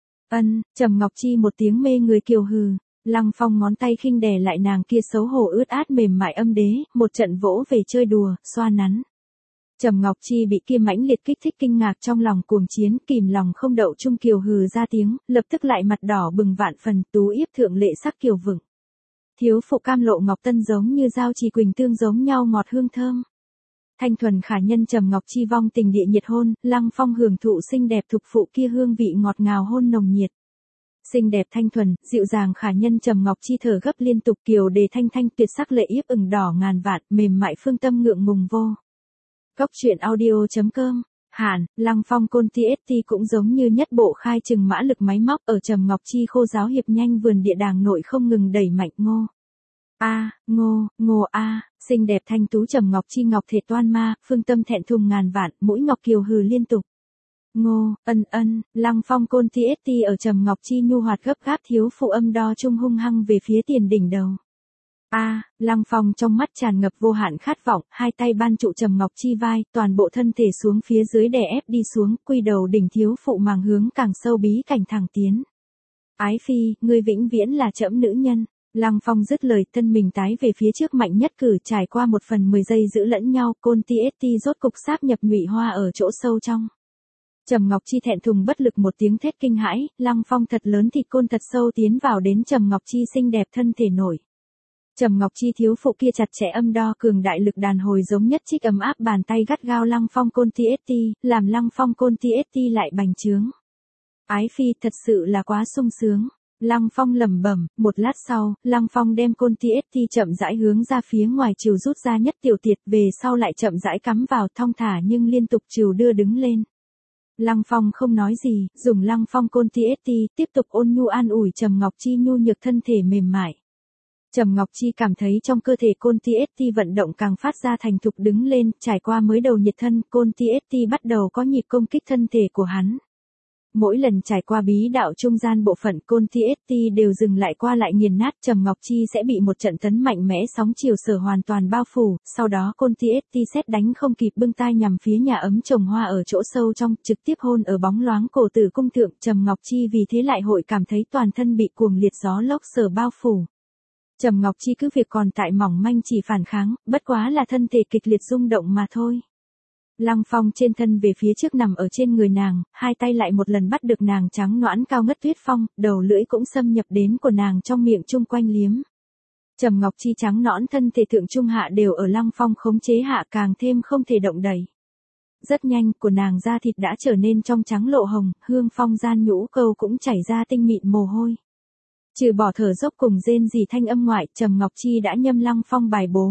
Ân, Trầm Ngọc Chi một tiếng mê người kiều hừ, Lăng Phong ngón tay khinh đè lại nàng kia xấu hổ ướt át mềm mại âm đế, một trận vỗ về chơi đùa, xoa nắn. Trầm Ngọc Chi bị kia mãnh liệt kích thích kinh ngạc trong lòng cuồng chiến, kìm lòng không đậu trung kiều hừ ra tiếng, lập tức lại mặt đỏ bừng vạn phần, tú yếp thượng lệ sắc kiều vựng. Thiếu phụ cam lộ ngọc tân giống như giao trì quỳnh tương giống nhau ngọt hương thơm. Thanh thuần khả nhân Trầm Ngọc Chi vong tình địa nhiệt hôn, Lăng Phong hưởng thụ xinh đẹp thục phụ kia hương vị ngọt ngào hôn nồng nhiệt. Xinh đẹp thanh thuần, dịu dàng khả nhân Trầm Ngọc Chi thở gấp liên tục kiều đề thanh thanh tuyệt sắc lệ yếp ửng đỏ ngàn vạn, mềm mại phương tâm ngượng ngùng vô. Góc truyện audio.com Hàn, Lăng Phong côn ti ết ti cũng giống như nhất bộ khai trừng mã lực máy móc ở Trầm Ngọc Chi khô giáo hiệp nhanh vườn địa đàng nội không ngừng đẩy mạnh ngô. A, ngô, ngô a, xinh đẹp thanh tú Trầm Ngọc Chi ngọc thể toan ma, phương tâm thẹn thùng ngàn vạn, mũi ngọc kiều hừ liên tục. Ngô, ân ân, Lăng Phong côn ti ết ti ở Trầm Ngọc Chi nhu hoạt gấp gáp thiếu phụ âm đo trung hung hăng về phía tiền đỉnh đầu. A, à, Lăng Phong trong mắt tràn ngập vô hạn khát vọng, hai tay ban trụ Trầm Ngọc Chi vai, toàn bộ thân thể xuống phía dưới đè ép đi xuống, quy đầu đỉnh thiếu phụ màng hướng càng sâu bí cảnh thẳng tiến. Ái phi, ngươi vĩnh viễn là trẫm nữ nhân. Lăng Phong dứt lời, thân mình tái về phía trước mạnh nhất cử, trải qua một phần mười giây giữ lẫn nhau, côn ti ết ti rốt cục sáp nhập nhụy hoa ở chỗ sâu trong. Trầm Ngọc Chi thẹn thùng bất lực một tiếng thét kinh hãi, Lăng Phong thật lớn thịt côn thật sâu tiến vào đến Trầm Ngọc Chi xinh đẹp thân thể nổi. Trầm Ngọc Chi thiếu phụ kia chặt chẽ âm đo cường đại lực đàn hồi giống nhất trích ấm áp bàn tay gắt gao Lăng Phong côn ti ết ti, làm Lăng Phong côn ti ết ti lại bành trướng. Ái phi thật sự là quá sung sướng. Lăng Phong lẩm bẩm, một lát sau, Lăng Phong đem côn ti ết ti chậm rãi hướng ra phía ngoài chiều rút ra nhất tiểu tiệt về sau lại chậm rãi cắm vào thong thả nhưng liên tục chiều đưa đứng lên. Lăng Phong không nói gì, dùng Lăng Phong côn ti ết ti tiếp tục ôn nhu an ủi Trầm Ngọc Chi nhu nhược thân thể mềm mại. Trầm Ngọc Chi cảm thấy trong cơ thể côn ti ết ti vận động càng phát ra thành thục đứng lên, trải qua mới đầu nhiệt thân, côn ti ết ti bắt đầu có nhịp công kích thân thể của hắn. Mỗi lần trải qua bí đạo trung gian bộ phận côn ti ết ti đều dừng lại qua lại nghiền nát, Trầm Ngọc Chi sẽ bị một trận tấn mạnh mẽ sóng chiều sở hoàn toàn bao phủ, sau đó côn ti ết ti sét đánh không kịp bưng tai nhằm phía nhà ấm trồng hoa ở chỗ sâu trong, trực tiếp hôn ở bóng loáng cổ tử cung thượng, Trầm Ngọc Chi vì thế lại hội cảm thấy toàn thân bị cuồng liệt gió lốc sở bao phủ. Trầm Ngọc Chi cứ việc còn tại mỏng manh chỉ phản kháng, bất quá là thân thể kịch liệt rung động mà thôi. Lăng Phong trên thân về phía trước nằm ở trên người nàng, hai tay lại một lần bắt được nàng trắng nõn cao ngất tuyết phong, đầu lưỡi cũng xâm nhập đến của nàng trong miệng chung quanh liếm. Trầm Ngọc Chi trắng nõn thân thể thượng trung hạ đều ở Lăng Phong khống chế hạ càng thêm không thể động đậy. Rất nhanh, của nàng da thịt đã trở nên trong trắng lộ hồng, hương phong gian nhũ câu cũng chảy ra tinh mịn mồ hôi. Trừ bỏ thở dốc cùng rên rỉ thanh âm ngoại, Trầm Ngọc Chi đã nhâm Lăng Phong bài bố.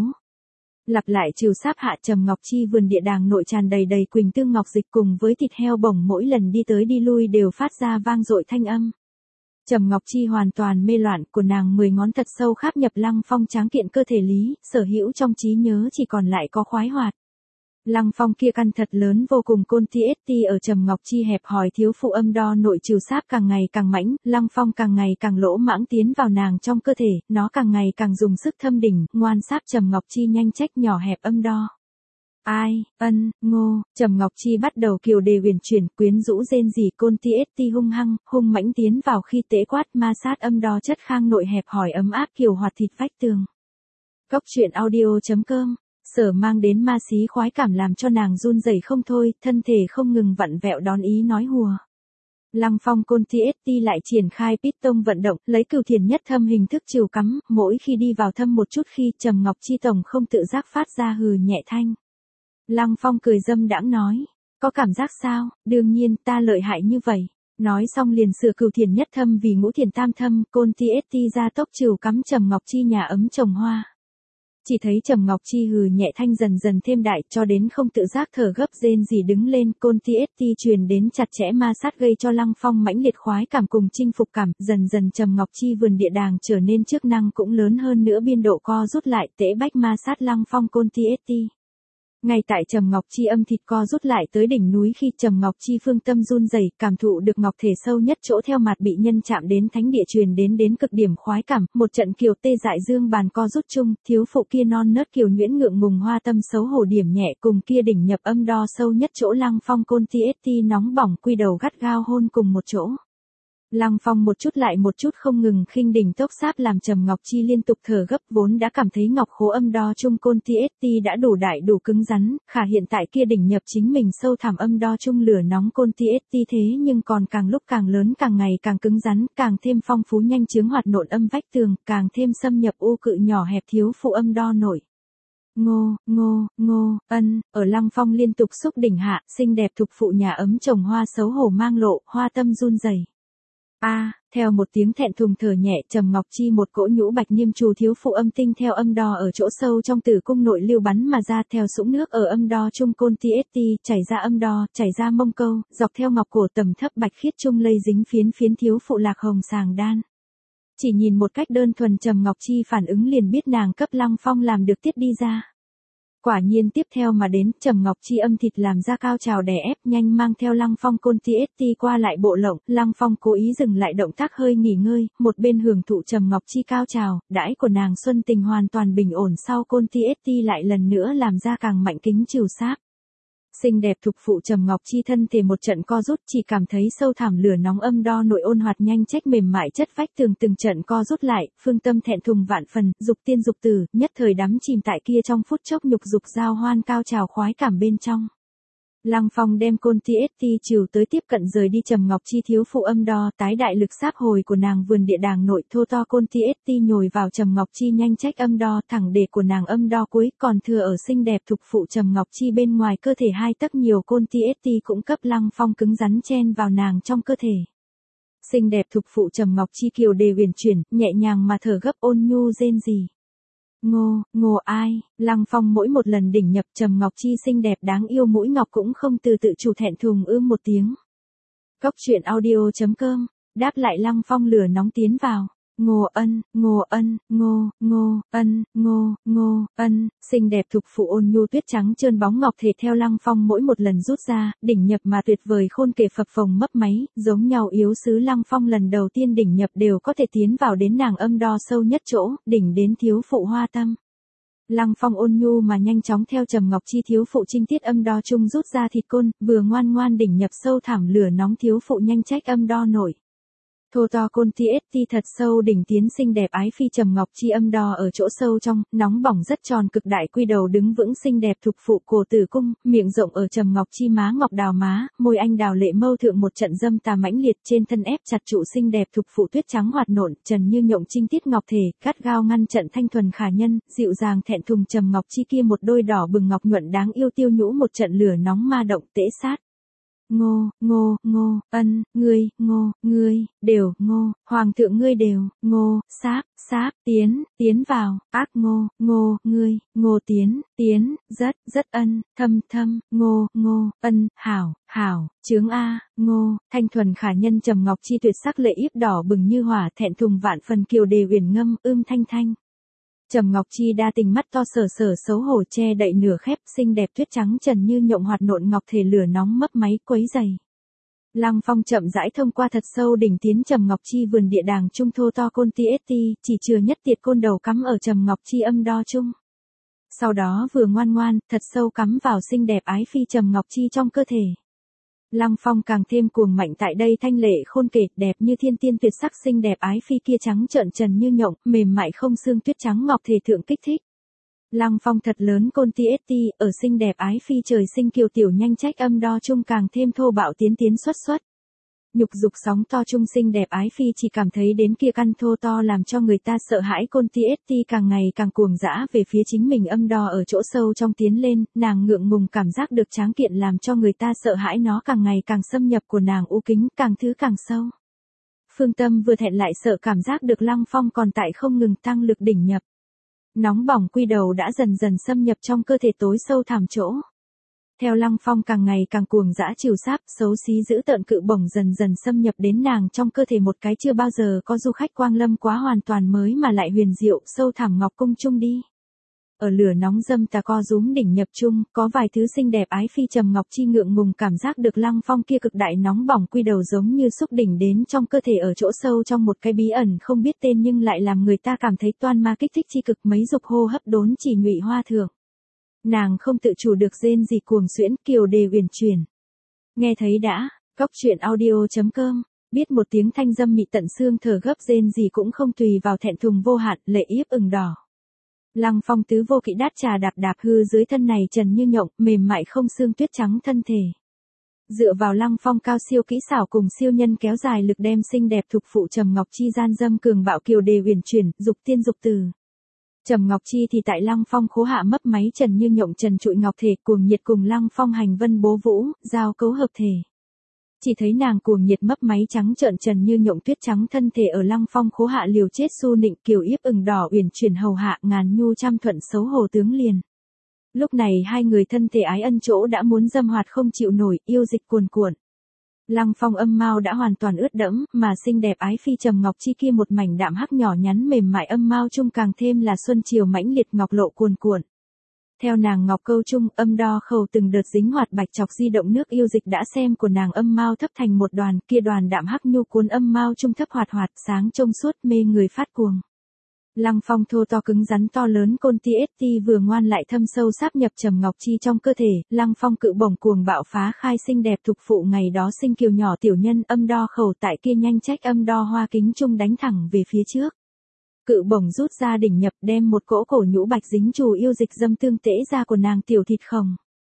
Lặp lại trừ sáp hạ Trầm Ngọc Chi vườn địa đàng nội tràn đầy đầy quỳnh tương ngọc dịch cùng với thịt heo bổng mỗi lần đi tới đi lui đều phát ra vang dội thanh âm. Trầm Ngọc Chi hoàn toàn mê loạn, của nàng mười ngón thật sâu kháp nhập Lăng Phong tráng kiện cơ thể lý, sở hữu trong trí nhớ chỉ còn lại có khoái hoạt. Lăng Phong kia căn thật lớn vô cùng côn ti ết ti ở Trầm Ngọc Chi hẹp hòi thiếu phụ âm đo nội trừ sáp càng ngày càng mãnh, Lăng Phong càng ngày càng lỗ mãng tiến vào nàng trong cơ thể, nó càng ngày càng dùng sức thâm đỉnh, ngoan sáp Trầm Ngọc Chi nhanh trách nhỏ hẹp âm đo. Ai, ân, ngô, Trầm Ngọc Chi bắt đầu kiều đề huyền chuyển, quyến rũ rên rỉ côn ti ết ti hung hăng, hung mãnh tiến vào khi tế quát ma sát âm đo chất khang nội hẹp hòi ấm áp kiều hoạt thịt vách tường. Góc truyện audio.com Sở mang đến ma xí khoái cảm làm cho nàng run rẩy không thôi, thân thể không ngừng vặn vẹo đón ý nói hùa. Lăng Phong côn ti ết ti lại triển khai piston vận động, lấy cửu thiền nhất thâm hình thức chiều cắm, mỗi khi đi vào thâm một chút khi Trầm Ngọc Chi tổng không tự giác phát ra hừ nhẹ thanh. Lăng Phong cười dâm đãng nói. Có cảm giác sao, đương nhiên ta lợi hại như vậy. Nói xong liền sửa cửu thiền nhất thâm vì ngũ thiền tam thâm, côn ti ết ti ra tốc trừu cắm Trầm Ngọc Chi nhà ấm trồng hoa. Chỉ thấy Trầm Ngọc Chi hừ nhẹ thanh dần dần thêm đại cho đến không tự giác thở gấp rên gì đứng lên, côn ti ết ti truyền đến chặt chẽ ma sát gây cho Lăng Phong mãnh liệt khoái cảm cùng chinh phục cảm, dần dần Trầm Ngọc Chi vườn địa đàng trở nên chức năng cũng lớn hơn nữa biên độ co rút lại tễ bách ma sát Lăng Phong côn ti ết ti. Ngay tại Trầm Ngọc Chi âm thịt co rút lại tới đỉnh núi khi Trầm Ngọc Chi phương tâm run rẩy, cảm thụ được ngọc thể sâu nhất chỗ theo mặt bị nhân chạm đến thánh địa truyền đến đến cực điểm khoái cảm, một trận kiều tê dại dương bàn co rút chung, thiếu phụ kia non nớt kiều nhuyễn ngượng ngùng hoa tâm xấu hổ điểm nhẹ cùng kia đỉnh nhập âm đo sâu nhất chỗ Lăng Phong côn ti ết ti nóng bỏng quy đầu gắt gao hôn cùng một chỗ. Lăng Phong một chút lại một chút không ngừng khinh đỉnh tốc sáp làm Trầm Ngọc Chi liên tục thở gấp, vốn đã cảm thấy ngọc khố âm đo chung côn ti ết ti đã đủ đại đủ cứng rắn, khả hiện tại kia đỉnh nhập chính mình sâu thẳm âm đo chung lửa nóng côn ti ết ti thế nhưng còn càng lúc càng lớn càng ngày càng cứng rắn, càng thêm phong phú nhanh chướng hoạt nộn âm vách tường, càng thêm xâm nhập u cự nhỏ hẹp thiếu phụ âm đo nổi. Ngô, ngô, ngô, ân, ở Lăng Phong liên tục xúc đỉnh hạ, xinh đẹp thục phụ nhà ấm trồng hoa xấu hổ mang lộ, hoa tâm run rẩy. A, à, theo một tiếng thẹn thùng thở nhẹ, Trầm Ngọc Chi một cỗ nhũ bạch niêm trù thiếu phụ âm tinh theo âm đo ở chỗ sâu trong tử cung nội lưu bắn mà ra theo sũng nước ở âm đo chung côn ti ết ti, chảy ra âm đo, chảy ra mông câu, dọc theo ngọc cổ tầm thấp bạch khiết chung lây dính phiến phiến thiếu phụ lạc hồng sàng đan. Chỉ nhìn một cách đơn thuần Trầm Ngọc Chi phản ứng liền biết nàng cấp Lăng Phong làm được tiết đi ra. Quả nhiên tiếp theo mà đến, Trầm Ngọc Chi âm thịt làm ra cao trào đè ép nhanh mang theo Lăng Phong côn ti ết ti qua lại bộ lộng, Lăng Phong cố ý dừng lại động tác hơi nghỉ ngơi, một bên hưởng thụ Trầm Ngọc Chi cao trào, đãi của nàng xuân tình hoàn toàn bình ổn sau côn ti ết ti lại lần nữa làm ra càng mạnh kính trừu sáp. Xinh đẹp thục phụ Trầm Ngọc Chi thân thể một trận co rút, chỉ cảm thấy sâu thẳm lửa nóng âm đo nội ôn hoạt nhanh trách mềm mại chất vách tường từng trận co rút lại, phương tâm thẹn thùng vạn phần, dục tiên dục tử, nhất thời đắm chìm tại kia trong phút chốc nhục dục giao hoan cao trào khoái cảm bên trong. Lăng Phong đem côn ti ết ti chiều tới tiếp cận rời đi Trầm Ngọc Chi thiếu phụ âm đo, tái đại lực sáp hồi của nàng vườn địa đàng nội thô to côn ti ết ti nhồi vào Trầm Ngọc Chi nhanh trách âm đo thẳng để của nàng âm đo cuối, còn thừa ở xinh đẹp thục phụ Trầm Ngọc Chi bên ngoài cơ thể hai tấc nhiều côn ti ết ti cũng cấp Lăng Phong cứng rắn chen vào nàng trong cơ thể. Xinh đẹp thục phụ Trầm Ngọc Chi kiều đề huyền chuyển, nhẹ nhàng mà thở gấp ôn nhu rên rỉ. Ngô, ngô ai, Lăng Phong mỗi một lần đỉnh nhập Trầm Ngọc Chi xinh đẹp đáng yêu mũi ngọc cũng không từ tự chủ thẹn thùng ưm một tiếng. Góc truyện audio chấm com, đáp lại Lăng Phong lửa nóng tiến vào. Ngô ân, ngô ân, ngô, ngô, ân, ngô, ngô, ân, xinh đẹp thục phụ ôn nhu tuyết trắng trơn bóng ngọc thể theo Lăng Phong mỗi một lần rút ra, đỉnh nhập mà tuyệt vời khôn kể phập phồng mấp máy, giống nhau yếu sứ Lăng Phong lần đầu tiên đỉnh nhập đều có thể tiến vào đến nàng âm đo sâu nhất chỗ, đỉnh đến thiếu phụ hoa tâm. Lăng Phong ôn nhu mà nhanh chóng theo Trầm Ngọc Chi thiếu phụ trinh tiết âm đo chung rút ra thịt côn, vừa ngoan ngoan đỉnh nhập sâu thẳm lửa nóng thiếu phụ nhanh trách âm đo nổi. Thô to côn ti ết ti thật sâu đỉnh tiến xinh đẹp ái phi Trầm Ngọc Chi âm đo ở chỗ sâu trong, nóng bỏng rất tròn cực đại quy đầu đứng vững xinh đẹp thục phụ cổ tử cung, miệng rộng ở Trầm Ngọc Chi má ngọc đào má, môi anh đào lệ mâu thượng một trận dâm tà mãnh liệt trên thân ép chặt trụ xinh đẹp thục phụ tuyết trắng hoạt nộn, trần như nhộng trinh tiết ngọc thể, cắt gao ngăn trận thanh thuần khả nhân, dịu dàng thẹn thùng Trầm Ngọc Chi kia một đôi đỏ bừng ngọc nhuận đáng yêu tiêu nhũ một trận lửa nóng ma động tễ sát. Ngô, ngô, ngô, ân, ngươi, ngô, ngươi, đều, ngô, hoàng thượng ngươi đều, ngô, sáp, sáp, tiến, tiến vào, ác ngô, ngô, ngươi, ngô tiến, tiến, rất, rất ân, thâm, thâm, ngô, ngô, ân, hảo, hảo, chướng A, ngô, thanh thuần khả nhân Trầm Ngọc Chi tuyệt sắc lệ íp đỏ bừng như hỏa thẹn thùng vạn phần kiều đề huyền ngâm ưm thanh thanh. Trầm Ngọc Chi đa tình mắt to sở sở xấu hổ che đậy nửa khép xinh đẹp tuyết trắng trần như nhộng hoạt nộn ngọc thể lửa nóng mấp máy quấy dày. Lăng Phong chậm rãi thông qua thật sâu đỉnh tiến Trầm Ngọc Chi vườn địa đàng trung thô to côn ti ết ti, chỉ chừa nhất tiệt côn đầu cắm ở Trầm Ngọc Chi âm đo chung. Sau đó vừa ngoan ngoan, thật sâu cắm vào xinh đẹp ái phi Trầm Ngọc Chi trong cơ thể. Lăng Phong càng thêm cuồng mạnh tại đây thanh lệ khôn kể, đẹp như thiên tiên tuyệt sắc xinh đẹp ái phi kia trắng trợn trần như nhộng, mềm mại không xương tuyết trắng ngọc thể thượng kích thích. Lăng Phong thật lớn côn ti ết ti, ở xinh đẹp ái phi trời sinh kiều tiểu nhanh trách âm đo chung càng thêm thô bạo tiến tiến xuất xuất. nhục dục sóng to trung xinh đẹp ái phi chỉ cảm thấy đến kia căn thô to làm cho người ta sợ hãi côn ti ết ti càng ngày càng cuồng dã về phía chính mình âm đo ở chỗ sâu trong tiến lên, nàng ngượng ngùng cảm giác được tráng kiện làm cho người ta sợ hãi nó càng ngày càng xâm nhập của nàng u kính càng thứ càng sâu. Phương Tâm vừa thẹn lại sợ cảm giác được Lăng Phong còn tại không ngừng tăng lực đỉnh nhập. Nóng bỏng quy đầu đã dần dần xâm nhập trong cơ thể tối sâu thẳm chỗ. Theo Lăng Phong càng ngày càng cuồng dã chiều sáp, xấu xí giữ tợn cự bổng dần dần xâm nhập đến nàng trong cơ thể một cái chưa bao giờ có du khách quang lâm quá hoàn toàn mới mà lại huyền diệu, sâu thẳm ngọc cung chung đi. Ở lửa nóng dâm tà co rúm đỉnh nhập chung, có vài thứ xinh đẹp ái phi trầm ngọc chi ngượng ngùng cảm giác được Lăng Phong kia cực đại nóng bỏng quy đầu giống như xúc đỉnh đến trong cơ thể ở chỗ sâu trong một cái bí ẩn không biết tên nhưng lại làm người ta cảm thấy toan ma kích thích chi cực mấy dục hô hấp đốn chỉ nhụy hoa thượng. Nàng không tự chủ được rên gì cuồng xuyễn kiều đề uyển chuyển. Nghe thấy đã, cóc truyện audio chấm com, biết một tiếng thanh dâm mị tận xương thở gấp rên gì cũng không tùy vào thẹn thùng vô hạn, lệ yếp ửng đỏ. Lăng Phong tứ vô kỵ đát trà đạp đạp hư dưới thân này trần như nhộng, mềm mại không xương tuyết trắng thân thể. Dựa vào Lăng Phong cao siêu kỹ xảo cùng siêu nhân kéo dài lực đem xinh đẹp thục phụ trầm ngọc chi gian dâm cường bạo kiều đề uyển chuyển, dục tiên dục từ. Trầm Ngọc Chi thì tại Lăng Phong khố hạ mấp máy trần như nhộng trần trụi ngọc thể cuồng nhiệt cùng Lăng Phong hành vân bố vũ, giao cấu hợp thể. Chỉ thấy nàng cuồng nhiệt mấp máy trắng trợn trần như nhộng tuyết trắng thân thể ở Lăng Phong khố hạ liều chết su nịnh kiều yếp ửng đỏ uyển chuyển hầu hạ ngàn nhu trăm thuận xấu hổ tướng liền. Lúc này hai người thân thể ái ân chỗ đã muốn dâm hoạt không chịu nổi, yêu dịch cuồn cuộn. Lăng Phong âm mao đã hoàn toàn ướt đẫm, mà xinh đẹp ái phi trầm ngọc chi kia một mảnh đạm hắc nhỏ nhắn mềm mại âm mao chung càng thêm là xuân chiều mãnh liệt ngọc lộ cuồn cuộn. Theo nàng ngọc câu chung, âm đo khẩu từng đợt dính hoạt bạch chọc di động nước yêu dịch đã xem của nàng âm mao thấp thành một đoàn, kia đoàn đạm hắc nhu cuốn âm mao chung thấp hoạt hoạt sáng trông suốt mê người phát cuồng. Lăng Phong thô to cứng rắn to lớn côn ti ết ti vừa ngoan lại thâm sâu sáp nhập trầm ngọc chi trong cơ thể, Lăng Phong cự bổng cuồng bạo phá khai xinh đẹp thục phụ ngày đó sinh kiều nhỏ tiểu nhân âm đo khẩu tại kia nhanh trách âm đo hoa kính trung đánh thẳng về phía trước. Cự bổng rút ra đỉnh nhập đem một cỗ cổ nhũ bạch dính trù yêu dịch dâm tương tễ ra của nàng tiểu thịt khổng.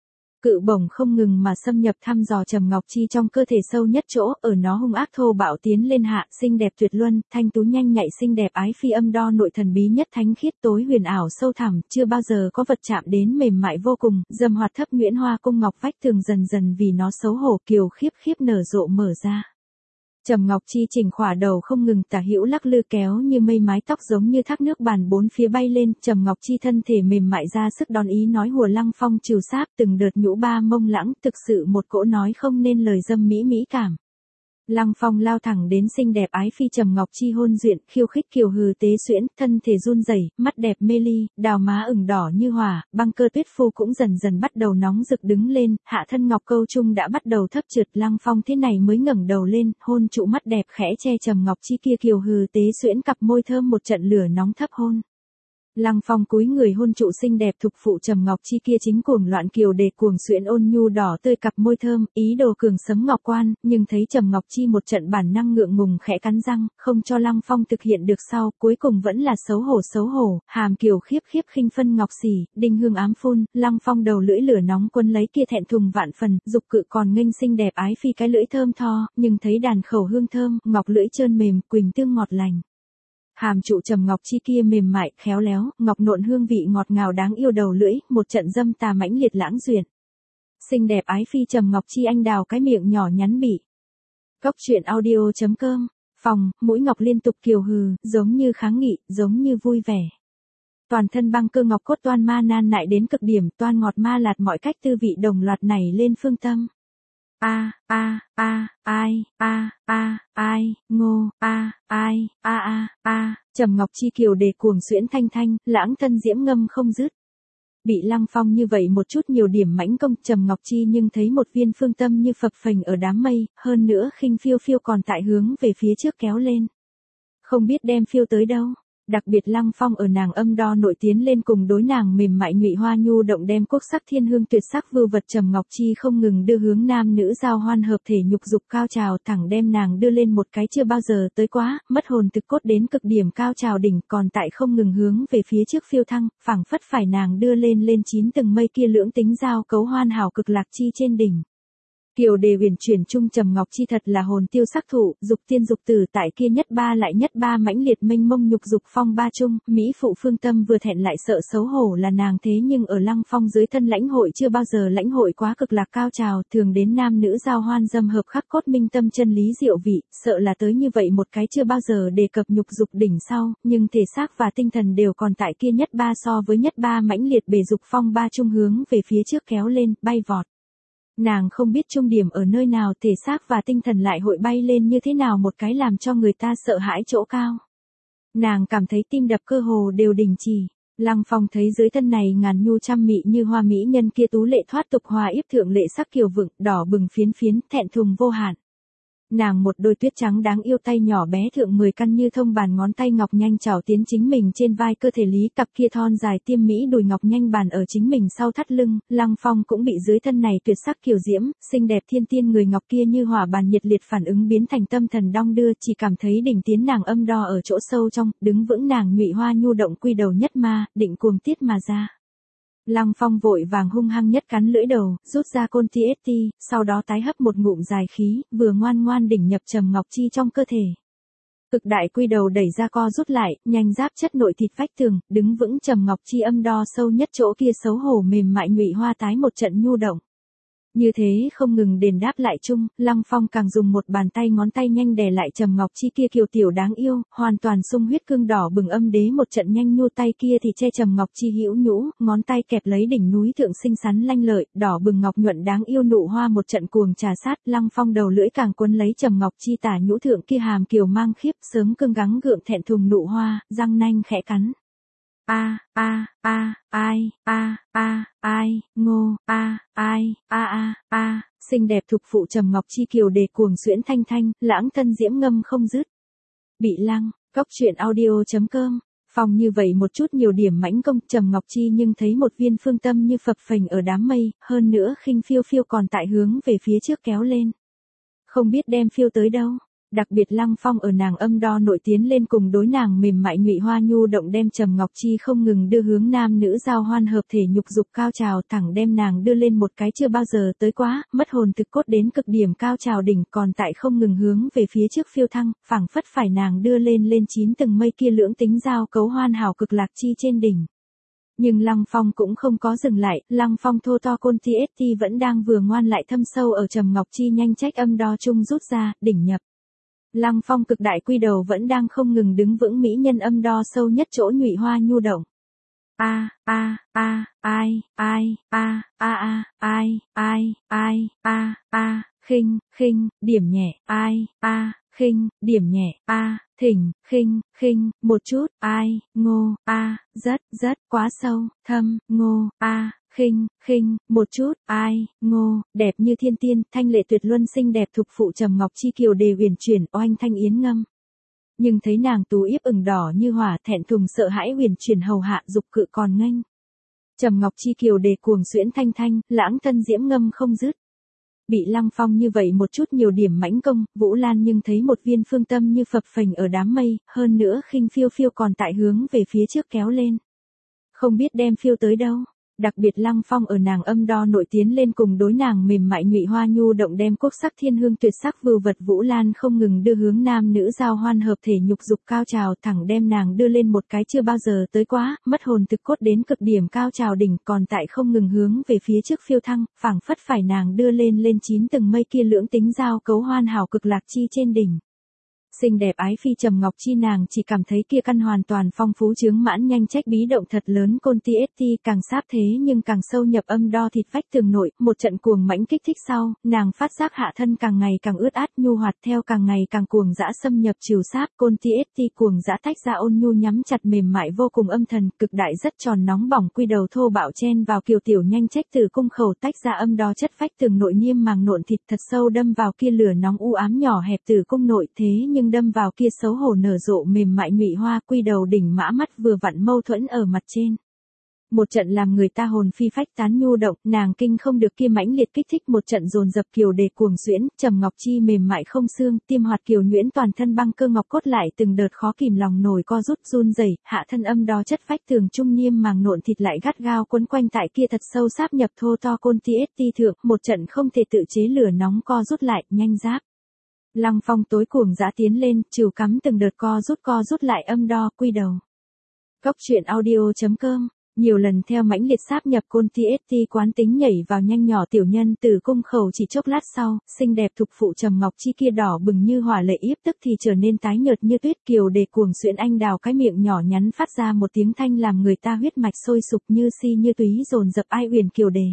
Cự bổng không ngừng mà xâm nhập thăm dò trầm ngọc chi trong cơ thể sâu nhất chỗ, ở nó hung ác thô bạo tiến lên hạ, xinh đẹp tuyệt luân, thanh tú nhanh nhạy xinh đẹp ái phi âm đo nội thần bí nhất thánh khiết tối huyền ảo sâu thẳm, chưa bao giờ có vật chạm đến mềm mại vô cùng, dâm hoạt thấp nguyễn hoa cung ngọc vách tường dần dần vì nó xấu hổ kiều khiếp khiếp nở rộ mở ra. Trầm Ngọc Chi chỉnh khỏa đầu không ngừng tả hữu lắc lư kéo như mây mái tóc giống như thác nước bàn bốn phía bay lên, Trầm Ngọc Chi thân thể mềm mại ra sức đón ý nói hùa Lăng Phong trừ sáp từng đợt nhũ ba mông lãng, thực sự một cỗ nói không nên lời dâm mỹ mỹ cảm. Lăng Phong lao thẳng đến xinh đẹp ái phi Trầm Ngọc Chi hôn duyện, khiêu khích kiều hừ tế xuyễn, thân thể run rẩy, mắt đẹp mê ly, đào má ửng đỏ như hỏa, băng cơ tuyết phu cũng dần dần bắt đầu nóng rực đứng lên, hạ thân ngọc câu trung đã bắt đầu thấp trượt, Lăng Phong thế này mới ngẩng đầu lên, hôn trụ mắt đẹp khẽ che Trầm Ngọc Chi kia kiều hừ tế xuyễn cặp môi thơm một trận lửa nóng thấp hôn. Lăng Phong cúi người hôn trụ xinh đẹp thục phụ Trầm Ngọc Chi kia chính cuồng loạn kiều đề cuồng xuyễn ôn nhu đỏ tươi cặp môi thơm, ý đồ cường sấm ngọc quan, nhưng thấy Trầm Ngọc Chi một trận bản năng ngượng ngùng khẽ cắn răng, không cho Lăng Phong thực hiện được sau, cuối cùng vẫn là xấu hổ xấu hổ, hàm kiều khiếp khiếp khinh phân ngọc xỉ, đinh hương ám phun, Lăng Phong đầu lưỡi lửa nóng quân lấy kia thẹn thùng vạn phần, dục cự còn nghênh xinh đẹp ái phi cái lưỡi thơm tho, nhưng thấy đàn khẩu hương thơm, ngọc lưỡi trơn mềm, quỳnh tương ngọt lành. Hàm trụ Trầm Ngọc Chi kia mềm mại, khéo léo, ngọc nộn hương vị ngọt ngào đáng yêu đầu lưỡi, một trận dâm tà mãnh liệt lãng duyệt. Xinh đẹp ái phi Trầm Ngọc Chi anh đào cái miệng nhỏ nhắn bị. Cóc truyện audio chấm com, phòng, mũi ngọc liên tục kiều hừ, giống như kháng nghị, giống như vui vẻ. Toàn thân băng cơ ngọc cốt toan ma nan nại đến cực điểm, toan ngọt ma lạt mọi cách tư vị đồng loạt nảy lên phương tâm. A a a ai a a ai ngô a ai a a a Trầm Ngọc Chi kiều đề cuồng xuyễn thanh thanh, lãng thân diễm ngâm không dứt. Bị Lăng Phong như vậy một chút nhiều điểm mãnh công, Trầm Ngọc Chi nhưng thấy một viên phương tâm như phập phềnh ở đám mây, hơn nữa khinh phiêu phiêu còn tại hướng về phía trước kéo lên. Không biết đem phiêu tới đâu. Đặc biệt Lăng Phong ở nàng âm đo nội tiến lên cùng đối nàng mềm mại nhụy hoa nhu động đem quốc sắc thiên hương tuyệt sắc vưu vật Trầm Ngọc Chi không ngừng đưa hướng nam nữ giao hoan hợp thể nhục dục cao trào thẳng đem nàng đưa lên một cái chưa bao giờ tới quá, mất hồn thực cốt đến cực điểm cao trào đỉnh còn tại không ngừng hướng về phía trước phiêu thăng, phảng phất phải nàng đưa lên lên chín từng mây kia lưỡng tính giao cấu hoan hảo cực lạc chi trên đỉnh. Kiều đề huyền chuyển chung Trầm Ngọc Chi thật là hồn tiêu sắc thụ, dục tiên dục tử tại kia nhất ba lại nhất ba mãnh liệt mênh mông nhục dục phong ba chung, mỹ phụ phương tâm vừa thẹn lại sợ xấu hổ là nàng thế nhưng ở Lăng Phong dưới thân lãnh hội chưa bao giờ lãnh hội quá cực lạc cao trào, thường đến nam nữ giao hoan dâm hợp khắc cốt minh tâm chân lý diệu vị, sợ là tới như vậy một cái chưa bao giờ đề cập nhục dục đỉnh sau, nhưng thể xác và tinh thần đều còn tại kia nhất ba so với nhất ba mãnh liệt bề dục phong ba chung hướng về phía trước kéo lên, bay vọt. Nàng không biết trung điểm ở nơi nào, thể xác và tinh thần lại hội bay lên như thế nào một cái làm cho người ta sợ hãi chỗ cao. Nàng cảm thấy tim đập cơ hồ đều đình chỉ. Lăng Phong thấy dưới thân này ngàn nhu trăm mị như hoa mỹ nhân kia tú lệ thoát tục hòa yếp thượng lệ sắc kiều vựng, đỏ bừng phiến phiến, thẹn thùng vô hạn. Nàng một đôi tuyết trắng đáng yêu tay nhỏ bé thượng mười căn như thông bàn ngón tay ngọc nhanh chảo tiến chính mình trên vai cơ thể lý, cặp kia thon dài tiêm mỹ đùi ngọc nhanh bàn ở chính mình sau thắt lưng, Lăng Phong cũng bị dưới thân này tuyệt sắc kiều diễm, xinh đẹp thiên tiên người ngọc kia như hỏa bàn nhiệt liệt phản ứng biến thành tâm thần đong đưa, chỉ cảm thấy đỉnh tiến nàng âm đo ở chỗ sâu trong, đứng vững nàng nhụy hoa nhu động quy đầu nhất ma, định cuồng tiết mà ra. Lăng Phong vội vàng hung hăng nhất cắn lưỡi đầu, rút ra côn ti ét ti, sau đó tái hấp một ngụm dài khí, vừa ngoan ngoan đỉnh nhập Trầm Ngọc Chi trong cơ thể. Cực đại quy đầu đẩy ra co rút lại, nhanh giáp chất nội thịt vách tường, đứng vững Trầm Ngọc Chi âm đo sâu nhất chỗ kia xấu hổ mềm mại nhụy hoa tái một trận nhu động. Như thế không ngừng đền đáp lại chung, Lăng Phong càng dùng một bàn tay ngón tay nhanh đè lại Trầm Ngọc Chi kia kiều tiểu đáng yêu, hoàn toàn sung huyết cương đỏ bừng âm đế một trận nhanh nhu tay kia thì che Trầm Ngọc Chi hữu nhũ, ngón tay kẹp lấy đỉnh núi thượng xinh xắn lanh lợi, đỏ bừng ngọc nhuận đáng yêu nụ hoa một trận cuồng trà sát, Lăng Phong đầu lưỡi càng quấn lấy Trầm Ngọc Chi tả nhũ thượng kia hàm kiều mang khiếp, sớm cương gắng gượng thẹn thùng nụ hoa, răng nanh khẽ cắn. A a a ai a a ai ngô a ai a a a xinh đẹp thục phụ Trầm Ngọc Chi kiều đề cuồng xuyễn thanh thanh, lãng thân diễm ngâm không dứt. Bị Lăng, Cốc Truyện audio chấm com. Phòng như vậy một chút nhiều điểm mãnh công, Trầm Ngọc Chi nhưng thấy một viên phương tâm như phập phình ở đám mây, hơn nữa khinh phiêu phiêu còn tại hướng về phía trước kéo lên. Không biết đem phiêu tới đâu. Đặc biệt Lăng Phong ở nàng âm đo nội tiến lên cùng đối nàng mềm mại nhụy hoa nhu động đem Trầm Ngọc Chi không ngừng đưa hướng nam nữ giao hoan hợp thể nhục dục cao trào, thẳng đem nàng đưa lên một cái chưa bao giờ tới quá, mất hồn thực cốt đến cực điểm cao trào đỉnh, còn tại không ngừng hướng về phía trước phiêu thăng, phảng phất phải nàng đưa lên lên chín tầng mây kia lưỡng tính giao cấu hoan hảo cực lạc chi trên đỉnh. Nhưng Lăng Phong cũng không có dừng lại, Lăng Phong thô to côn ti ét ti vẫn đang vừa ngoan lại thâm sâu ở Trầm Ngọc Chi nhanh trách âm đo chung rút ra, đỉnh nhập. Lăng Phong cực đại quy đầu vẫn đang không ngừng đứng vững mỹ nhân âm đo sâu nhất chỗ nhụy hoa nhu động. A a a ai ai a a a ai ai ai a a khinh khinh điểm nhẹ ai a khinh điểm nhẹ a thỉnh khinh khinh một chút ai ngô a rất rất quá sâu thâm ngô a khinh khinh một chút ai ngô đẹp như thiên tiên thanh lệ tuyệt luân xinh đẹp thục phụ Trầm Ngọc Chi kiều đề huyền chuyển oanh thanh yến ngâm. Nhưng thấy nàng tú yếp ửng đỏ như hỏa thẹn thùng sợ hãi huyền chuyển hầu hạ dục cự còn nghênh. Trầm Ngọc Chi kiều đề cuồng xuyễn thanh thanh, lãng thân diễm ngâm không dứt. Bị Lăng Phong như vậy một chút nhiều điểm mãnh công, Vũ Lan nhưng thấy một viên phương tâm như phập phình ở đám mây, hơn nữa khinh phiêu phiêu còn tại hướng về phía trước kéo lên. Không biết đem phiêu tới đâu. Đặc biệt Lăng Phong ở nàng âm đo nội tiến lên cùng đối nàng mềm mại nhụy hoa nhu động đem quốc sắc thiên hương tuyệt sắc vưu vật Vũ Lan không ngừng đưa hướng nam nữ giao hoan hợp thể nhục dục cao trào, thẳng đem nàng đưa lên một cái chưa bao giờ tới quá, mất hồn thực cốt đến cực điểm cao trào đỉnh, còn tại không ngừng hướng về phía trước phiêu thăng, phảng phất phải nàng đưa lên lên chín tầng mây kia lưỡng tính giao cấu hoan hảo cực lạc chi trên đỉnh. Xinh đẹp ái phi Trầm Ngọc Chi nàng chỉ cảm thấy kia căn hoàn toàn phong phú chướng mãn nhanh trách bí động thật lớn côn ti ét ti càng sáp thế nhưng càng sâu nhập âm đo thịt vách tường nội, một trận cuồng mãnh kích thích sau, nàng phát giác hạ thân càng ngày càng ướt át nhu hoạt theo càng ngày càng cuồng dã xâm nhập trìu sáp, côn ti ét ti cuồng dã tách ra ôn nhu nhắm chặt mềm mại vô cùng âm thần, cực đại rất tròn nóng bỏng quy đầu thô bạo chen vào kiều tiểu nhanh trách từ cung khẩu tách ra âm đo chất vách tường nội niêm màng nộn thịt thật sâu đâm vào kia lửa nóng u ám nhỏ hẹp từ cung nội, thế nhưng đâm vào kia xấu hổ nở rộ mềm mại nhụy hoa quy đầu đỉnh mã mắt vừa vặn mâu thuẫn ở mặt trên. Một trận làm người ta hồn phi phách tán nhu động, nàng kinh không được kia mãnh liệt kích thích một trận dồn dập kiều đề cuồng xuyễn, Trầm Ngọc Chi mềm mại không xương, tim hoạt kiều nhuyễn toàn thân băng cơ ngọc cốt lại từng đợt khó kìm lòng nổi co rút run rẩy, hạ thân âm đo chất phách tường trung nghiêm màng nộn thịt lại gắt gao quấn quanh tại kia thật sâu sáp nhập thô to côn ti ết ti thượng, một trận không thể tự chế lửa nóng co rút lại, nhanh giáp. Lăng Phong tối cuồng dã tiến lên, trìu cắm từng đợt co rút co rút lại âm đo quy đầu. Cốc truyện audio.com Nhiều lần theo mãnh liệt sáp nhập côn ti ết ti quán tính nhảy vào nhanh nhỏ tiểu nhân từ cung khẩu chỉ chốc lát sau, xinh đẹp thục phụ Trầm Ngọc Chi kia đỏ bừng như hỏa lệ yếp tức thì trở nên tái nhợt như tuyết kiều đề cuồng xuyễn anh đào cái miệng nhỏ nhắn phát ra một tiếng thanh làm người ta huyết mạch sôi sục như si như túy dồn dập ai uyển kiều đề.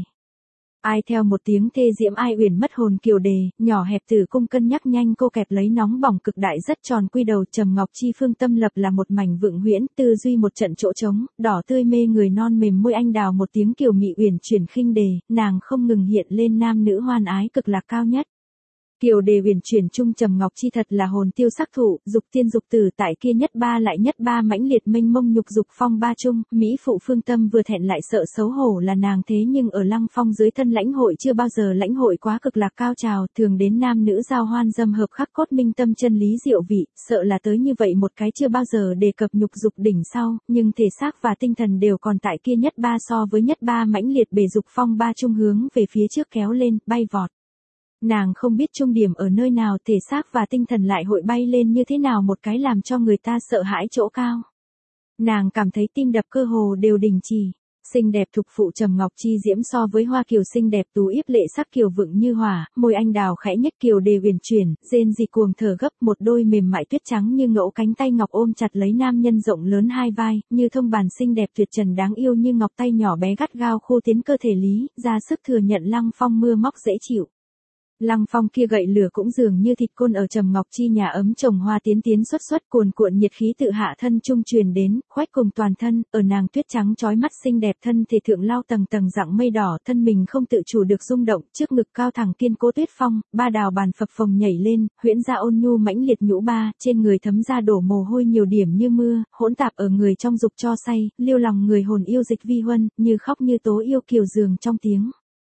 Ai theo một tiếng thê diễm ai uyển mất hồn kiều đề, nhỏ hẹp tử cung cân nhắc nhanh cô kẹp lấy nóng bỏng cực đại rất tròn quy đầu Trầm Ngọc Chi phương tâm lập là một mảnh vượng huyễn, tư duy một trận chỗ trống, đỏ tươi mê người non mềm môi anh đào một tiếng kiều mị uyển chuyển khinh đề, nàng không ngừng hiện lên nam nữ hoan ái cực lạc cao nhất. Kiều đề uyển chuyển trung Trầm Ngọc Chi thật là hồn tiêu sắc thụ, dục tiên dục tử tại kia nhất ba lại nhất ba mãnh liệt mênh mông nhục dục phong ba trung, mỹ phụ phương tâm vừa thẹn lại sợ xấu hổ là nàng thế nhưng ở Lăng Phong dưới thân lãnh hội chưa bao giờ lãnh hội quá cực lạc cao trào, thường đến nam nữ giao hoan dâm hợp khắc cốt minh tâm chân lý diệu vị, sợ là tới như vậy một cái chưa bao giờ đề cập nhục dục đỉnh sau, nhưng thể xác và tinh thần đều còn tại kia nhất ba so với nhất ba mãnh liệt bề dục phong ba trung hướng về phía trước kéo lên, bay vọt. Nàng không biết trung điểm ở nơi nào thể xác và tinh thần lại hội bay lên như thế nào một cái làm cho người ta sợ hãi chỗ cao. Nàng cảm thấy tim đập cơ hồ đều đình chỉ. Xinh đẹp thục phụ Trầm Ngọc Chi diễm so với hoa kiều xinh đẹp tú yếp lệ sắc kiều vựng như hỏa, môi anh đào khẽ nhếch kiều đề uyển chuyển, rên rỉ cuồng thở gấp, một đôi mềm mại tuyết trắng như ngẫu cánh tay ngọc ôm chặt lấy nam nhân rộng lớn hai vai, như thông bàn xinh đẹp tuyệt trần đáng yêu như ngọc tay nhỏ bé gắt gao khu tiến cơ thể lý, ra sức thừa nhận Lăng Phong mưa móc dễ chịu. Lăng Phong kia gậy lửa cũng dường như thịt côn ở Trầm Ngọc Chi nhà ấm trồng hoa tiến tiến xuất xuất cuồn cuộn nhiệt khí tự hạ thân trung truyền đến, khoách cùng toàn thân, ở nàng tuyết trắng chói mắt xinh đẹp thân thể thượng lao tầng tầng dạng mây đỏ, thân mình không tự chủ được rung động, trước ngực cao thẳng kiên cố tuyết phong, ba đào bàn phập phồng nhảy lên, huyễn ra ôn nhu mãnh liệt nhũ ba, trên người thấm ra đổ mồ hôi nhiều điểm như mưa, hỗn tạp ở người trong dục cho say, liêu lòng người hồn yêu dịch vi huân, như khóc như tố yêu kiều dường trong tiếng.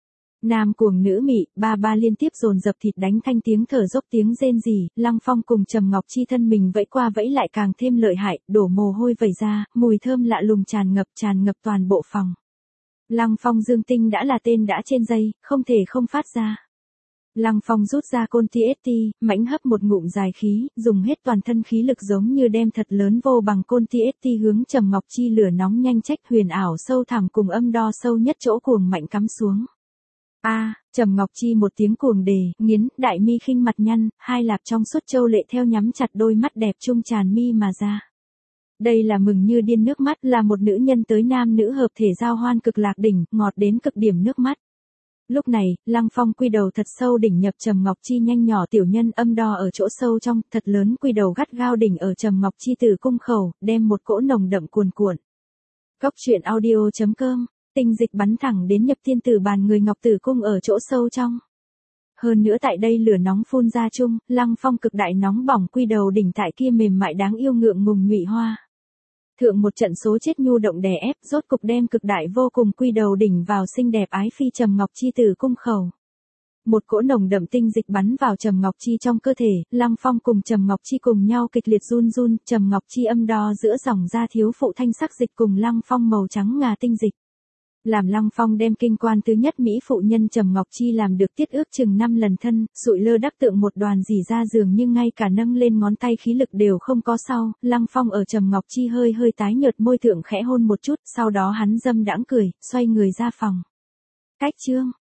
Nam cuồng nữ mị, ba ba liên tiếp dồn dập thịt đánh thanh tiếng thở dốc tiếng rên rỉ, Lăng Phong cùng Trầm Ngọc Chi thân mình vẫy qua vẫy lại càng thêm lợi hại, đổ mồ hôi vẩy ra, mùi thơm lạ lùng tràn ngập tràn ngập toàn bộ phòng. Lăng Phong dương tinh đã là tên đã trên dây, không thể không phát ra. Lăng Phong rút ra côn ti ết ti, mãnh hấp một ngụm dài khí, dùng hết toàn thân khí lực giống như đem thật lớn vô bằng côn ti ết ti hướng Trầm Ngọc Chi lửa nóng nhanh trách huyền ảo sâu thẳm cùng âm đo sâu nhất chỗ cuồng mạnh cắm xuống. A, à, Trầm Ngọc Chi một tiếng cuồng đề, nghiến, đại mi khinh mặt nhăn, hai lạp trong suốt châu lệ theo nhắm chặt đôi mắt đẹp trung tràn mi mà ra. Đây là mừng như điên nước mắt, là một nữ nhân tới nam nữ hợp thể giao hoan cực lạc đỉnh, ngọt đến cực điểm nước mắt. Lúc này, Lăng Phong quy đầu thật sâu đỉnh nhập Trầm Ngọc Chi nhanh nhỏ tiểu nhân âm đo ở chỗ sâu trong, thật lớn quy đầu gắt gao đỉnh ở Trầm Ngọc Chi từ cung khẩu, đem một cỗ nồng đậm cuồn cuộn. Cốc truyện audio.com Tinh dịch bắn thẳng đến nhập tiên tử bàn người ngọc tử cung ở chỗ sâu trong. Hơn nữa tại đây lửa nóng phun ra chung, Lăng Phong cực đại nóng bỏng quy đầu đỉnh tại kia mềm mại đáng yêu ngượng ngùng nhụy hoa. Thượng một trận số chết nhu động đè ép, rốt cục đem cực đại vô cùng quy đầu đỉnh vào xinh đẹp ái phi Trầm Ngọc Chi tử cung khẩu. Một cỗ nồng đậm tinh dịch bắn vào Trầm Ngọc Chi trong cơ thể, Lăng Phong cùng Trầm Ngọc Chi cùng nhau kịch liệt run run, Trầm Ngọc Chi âm đo giữa dòng da thiếu phụ thanh sắc dịch cùng Lăng Phong màu trắng ngà tinh dịch. Làm Lăng Phong đem kinh quan thứ nhất mỹ phụ nhân Trầm Ngọc Chi làm được tiết ước chừng năm lần thân, sụi lơ đắc tượng một đoàn dỉ ra giường nhưng ngay cả nâng lên ngón tay khí lực đều không có sau, Lăng Phong ở Trầm Ngọc Chi hơi hơi tái nhợt môi thượng khẽ hôn một chút, sau đó hắn dâm đãng cười, xoay người ra phòng. Cách chương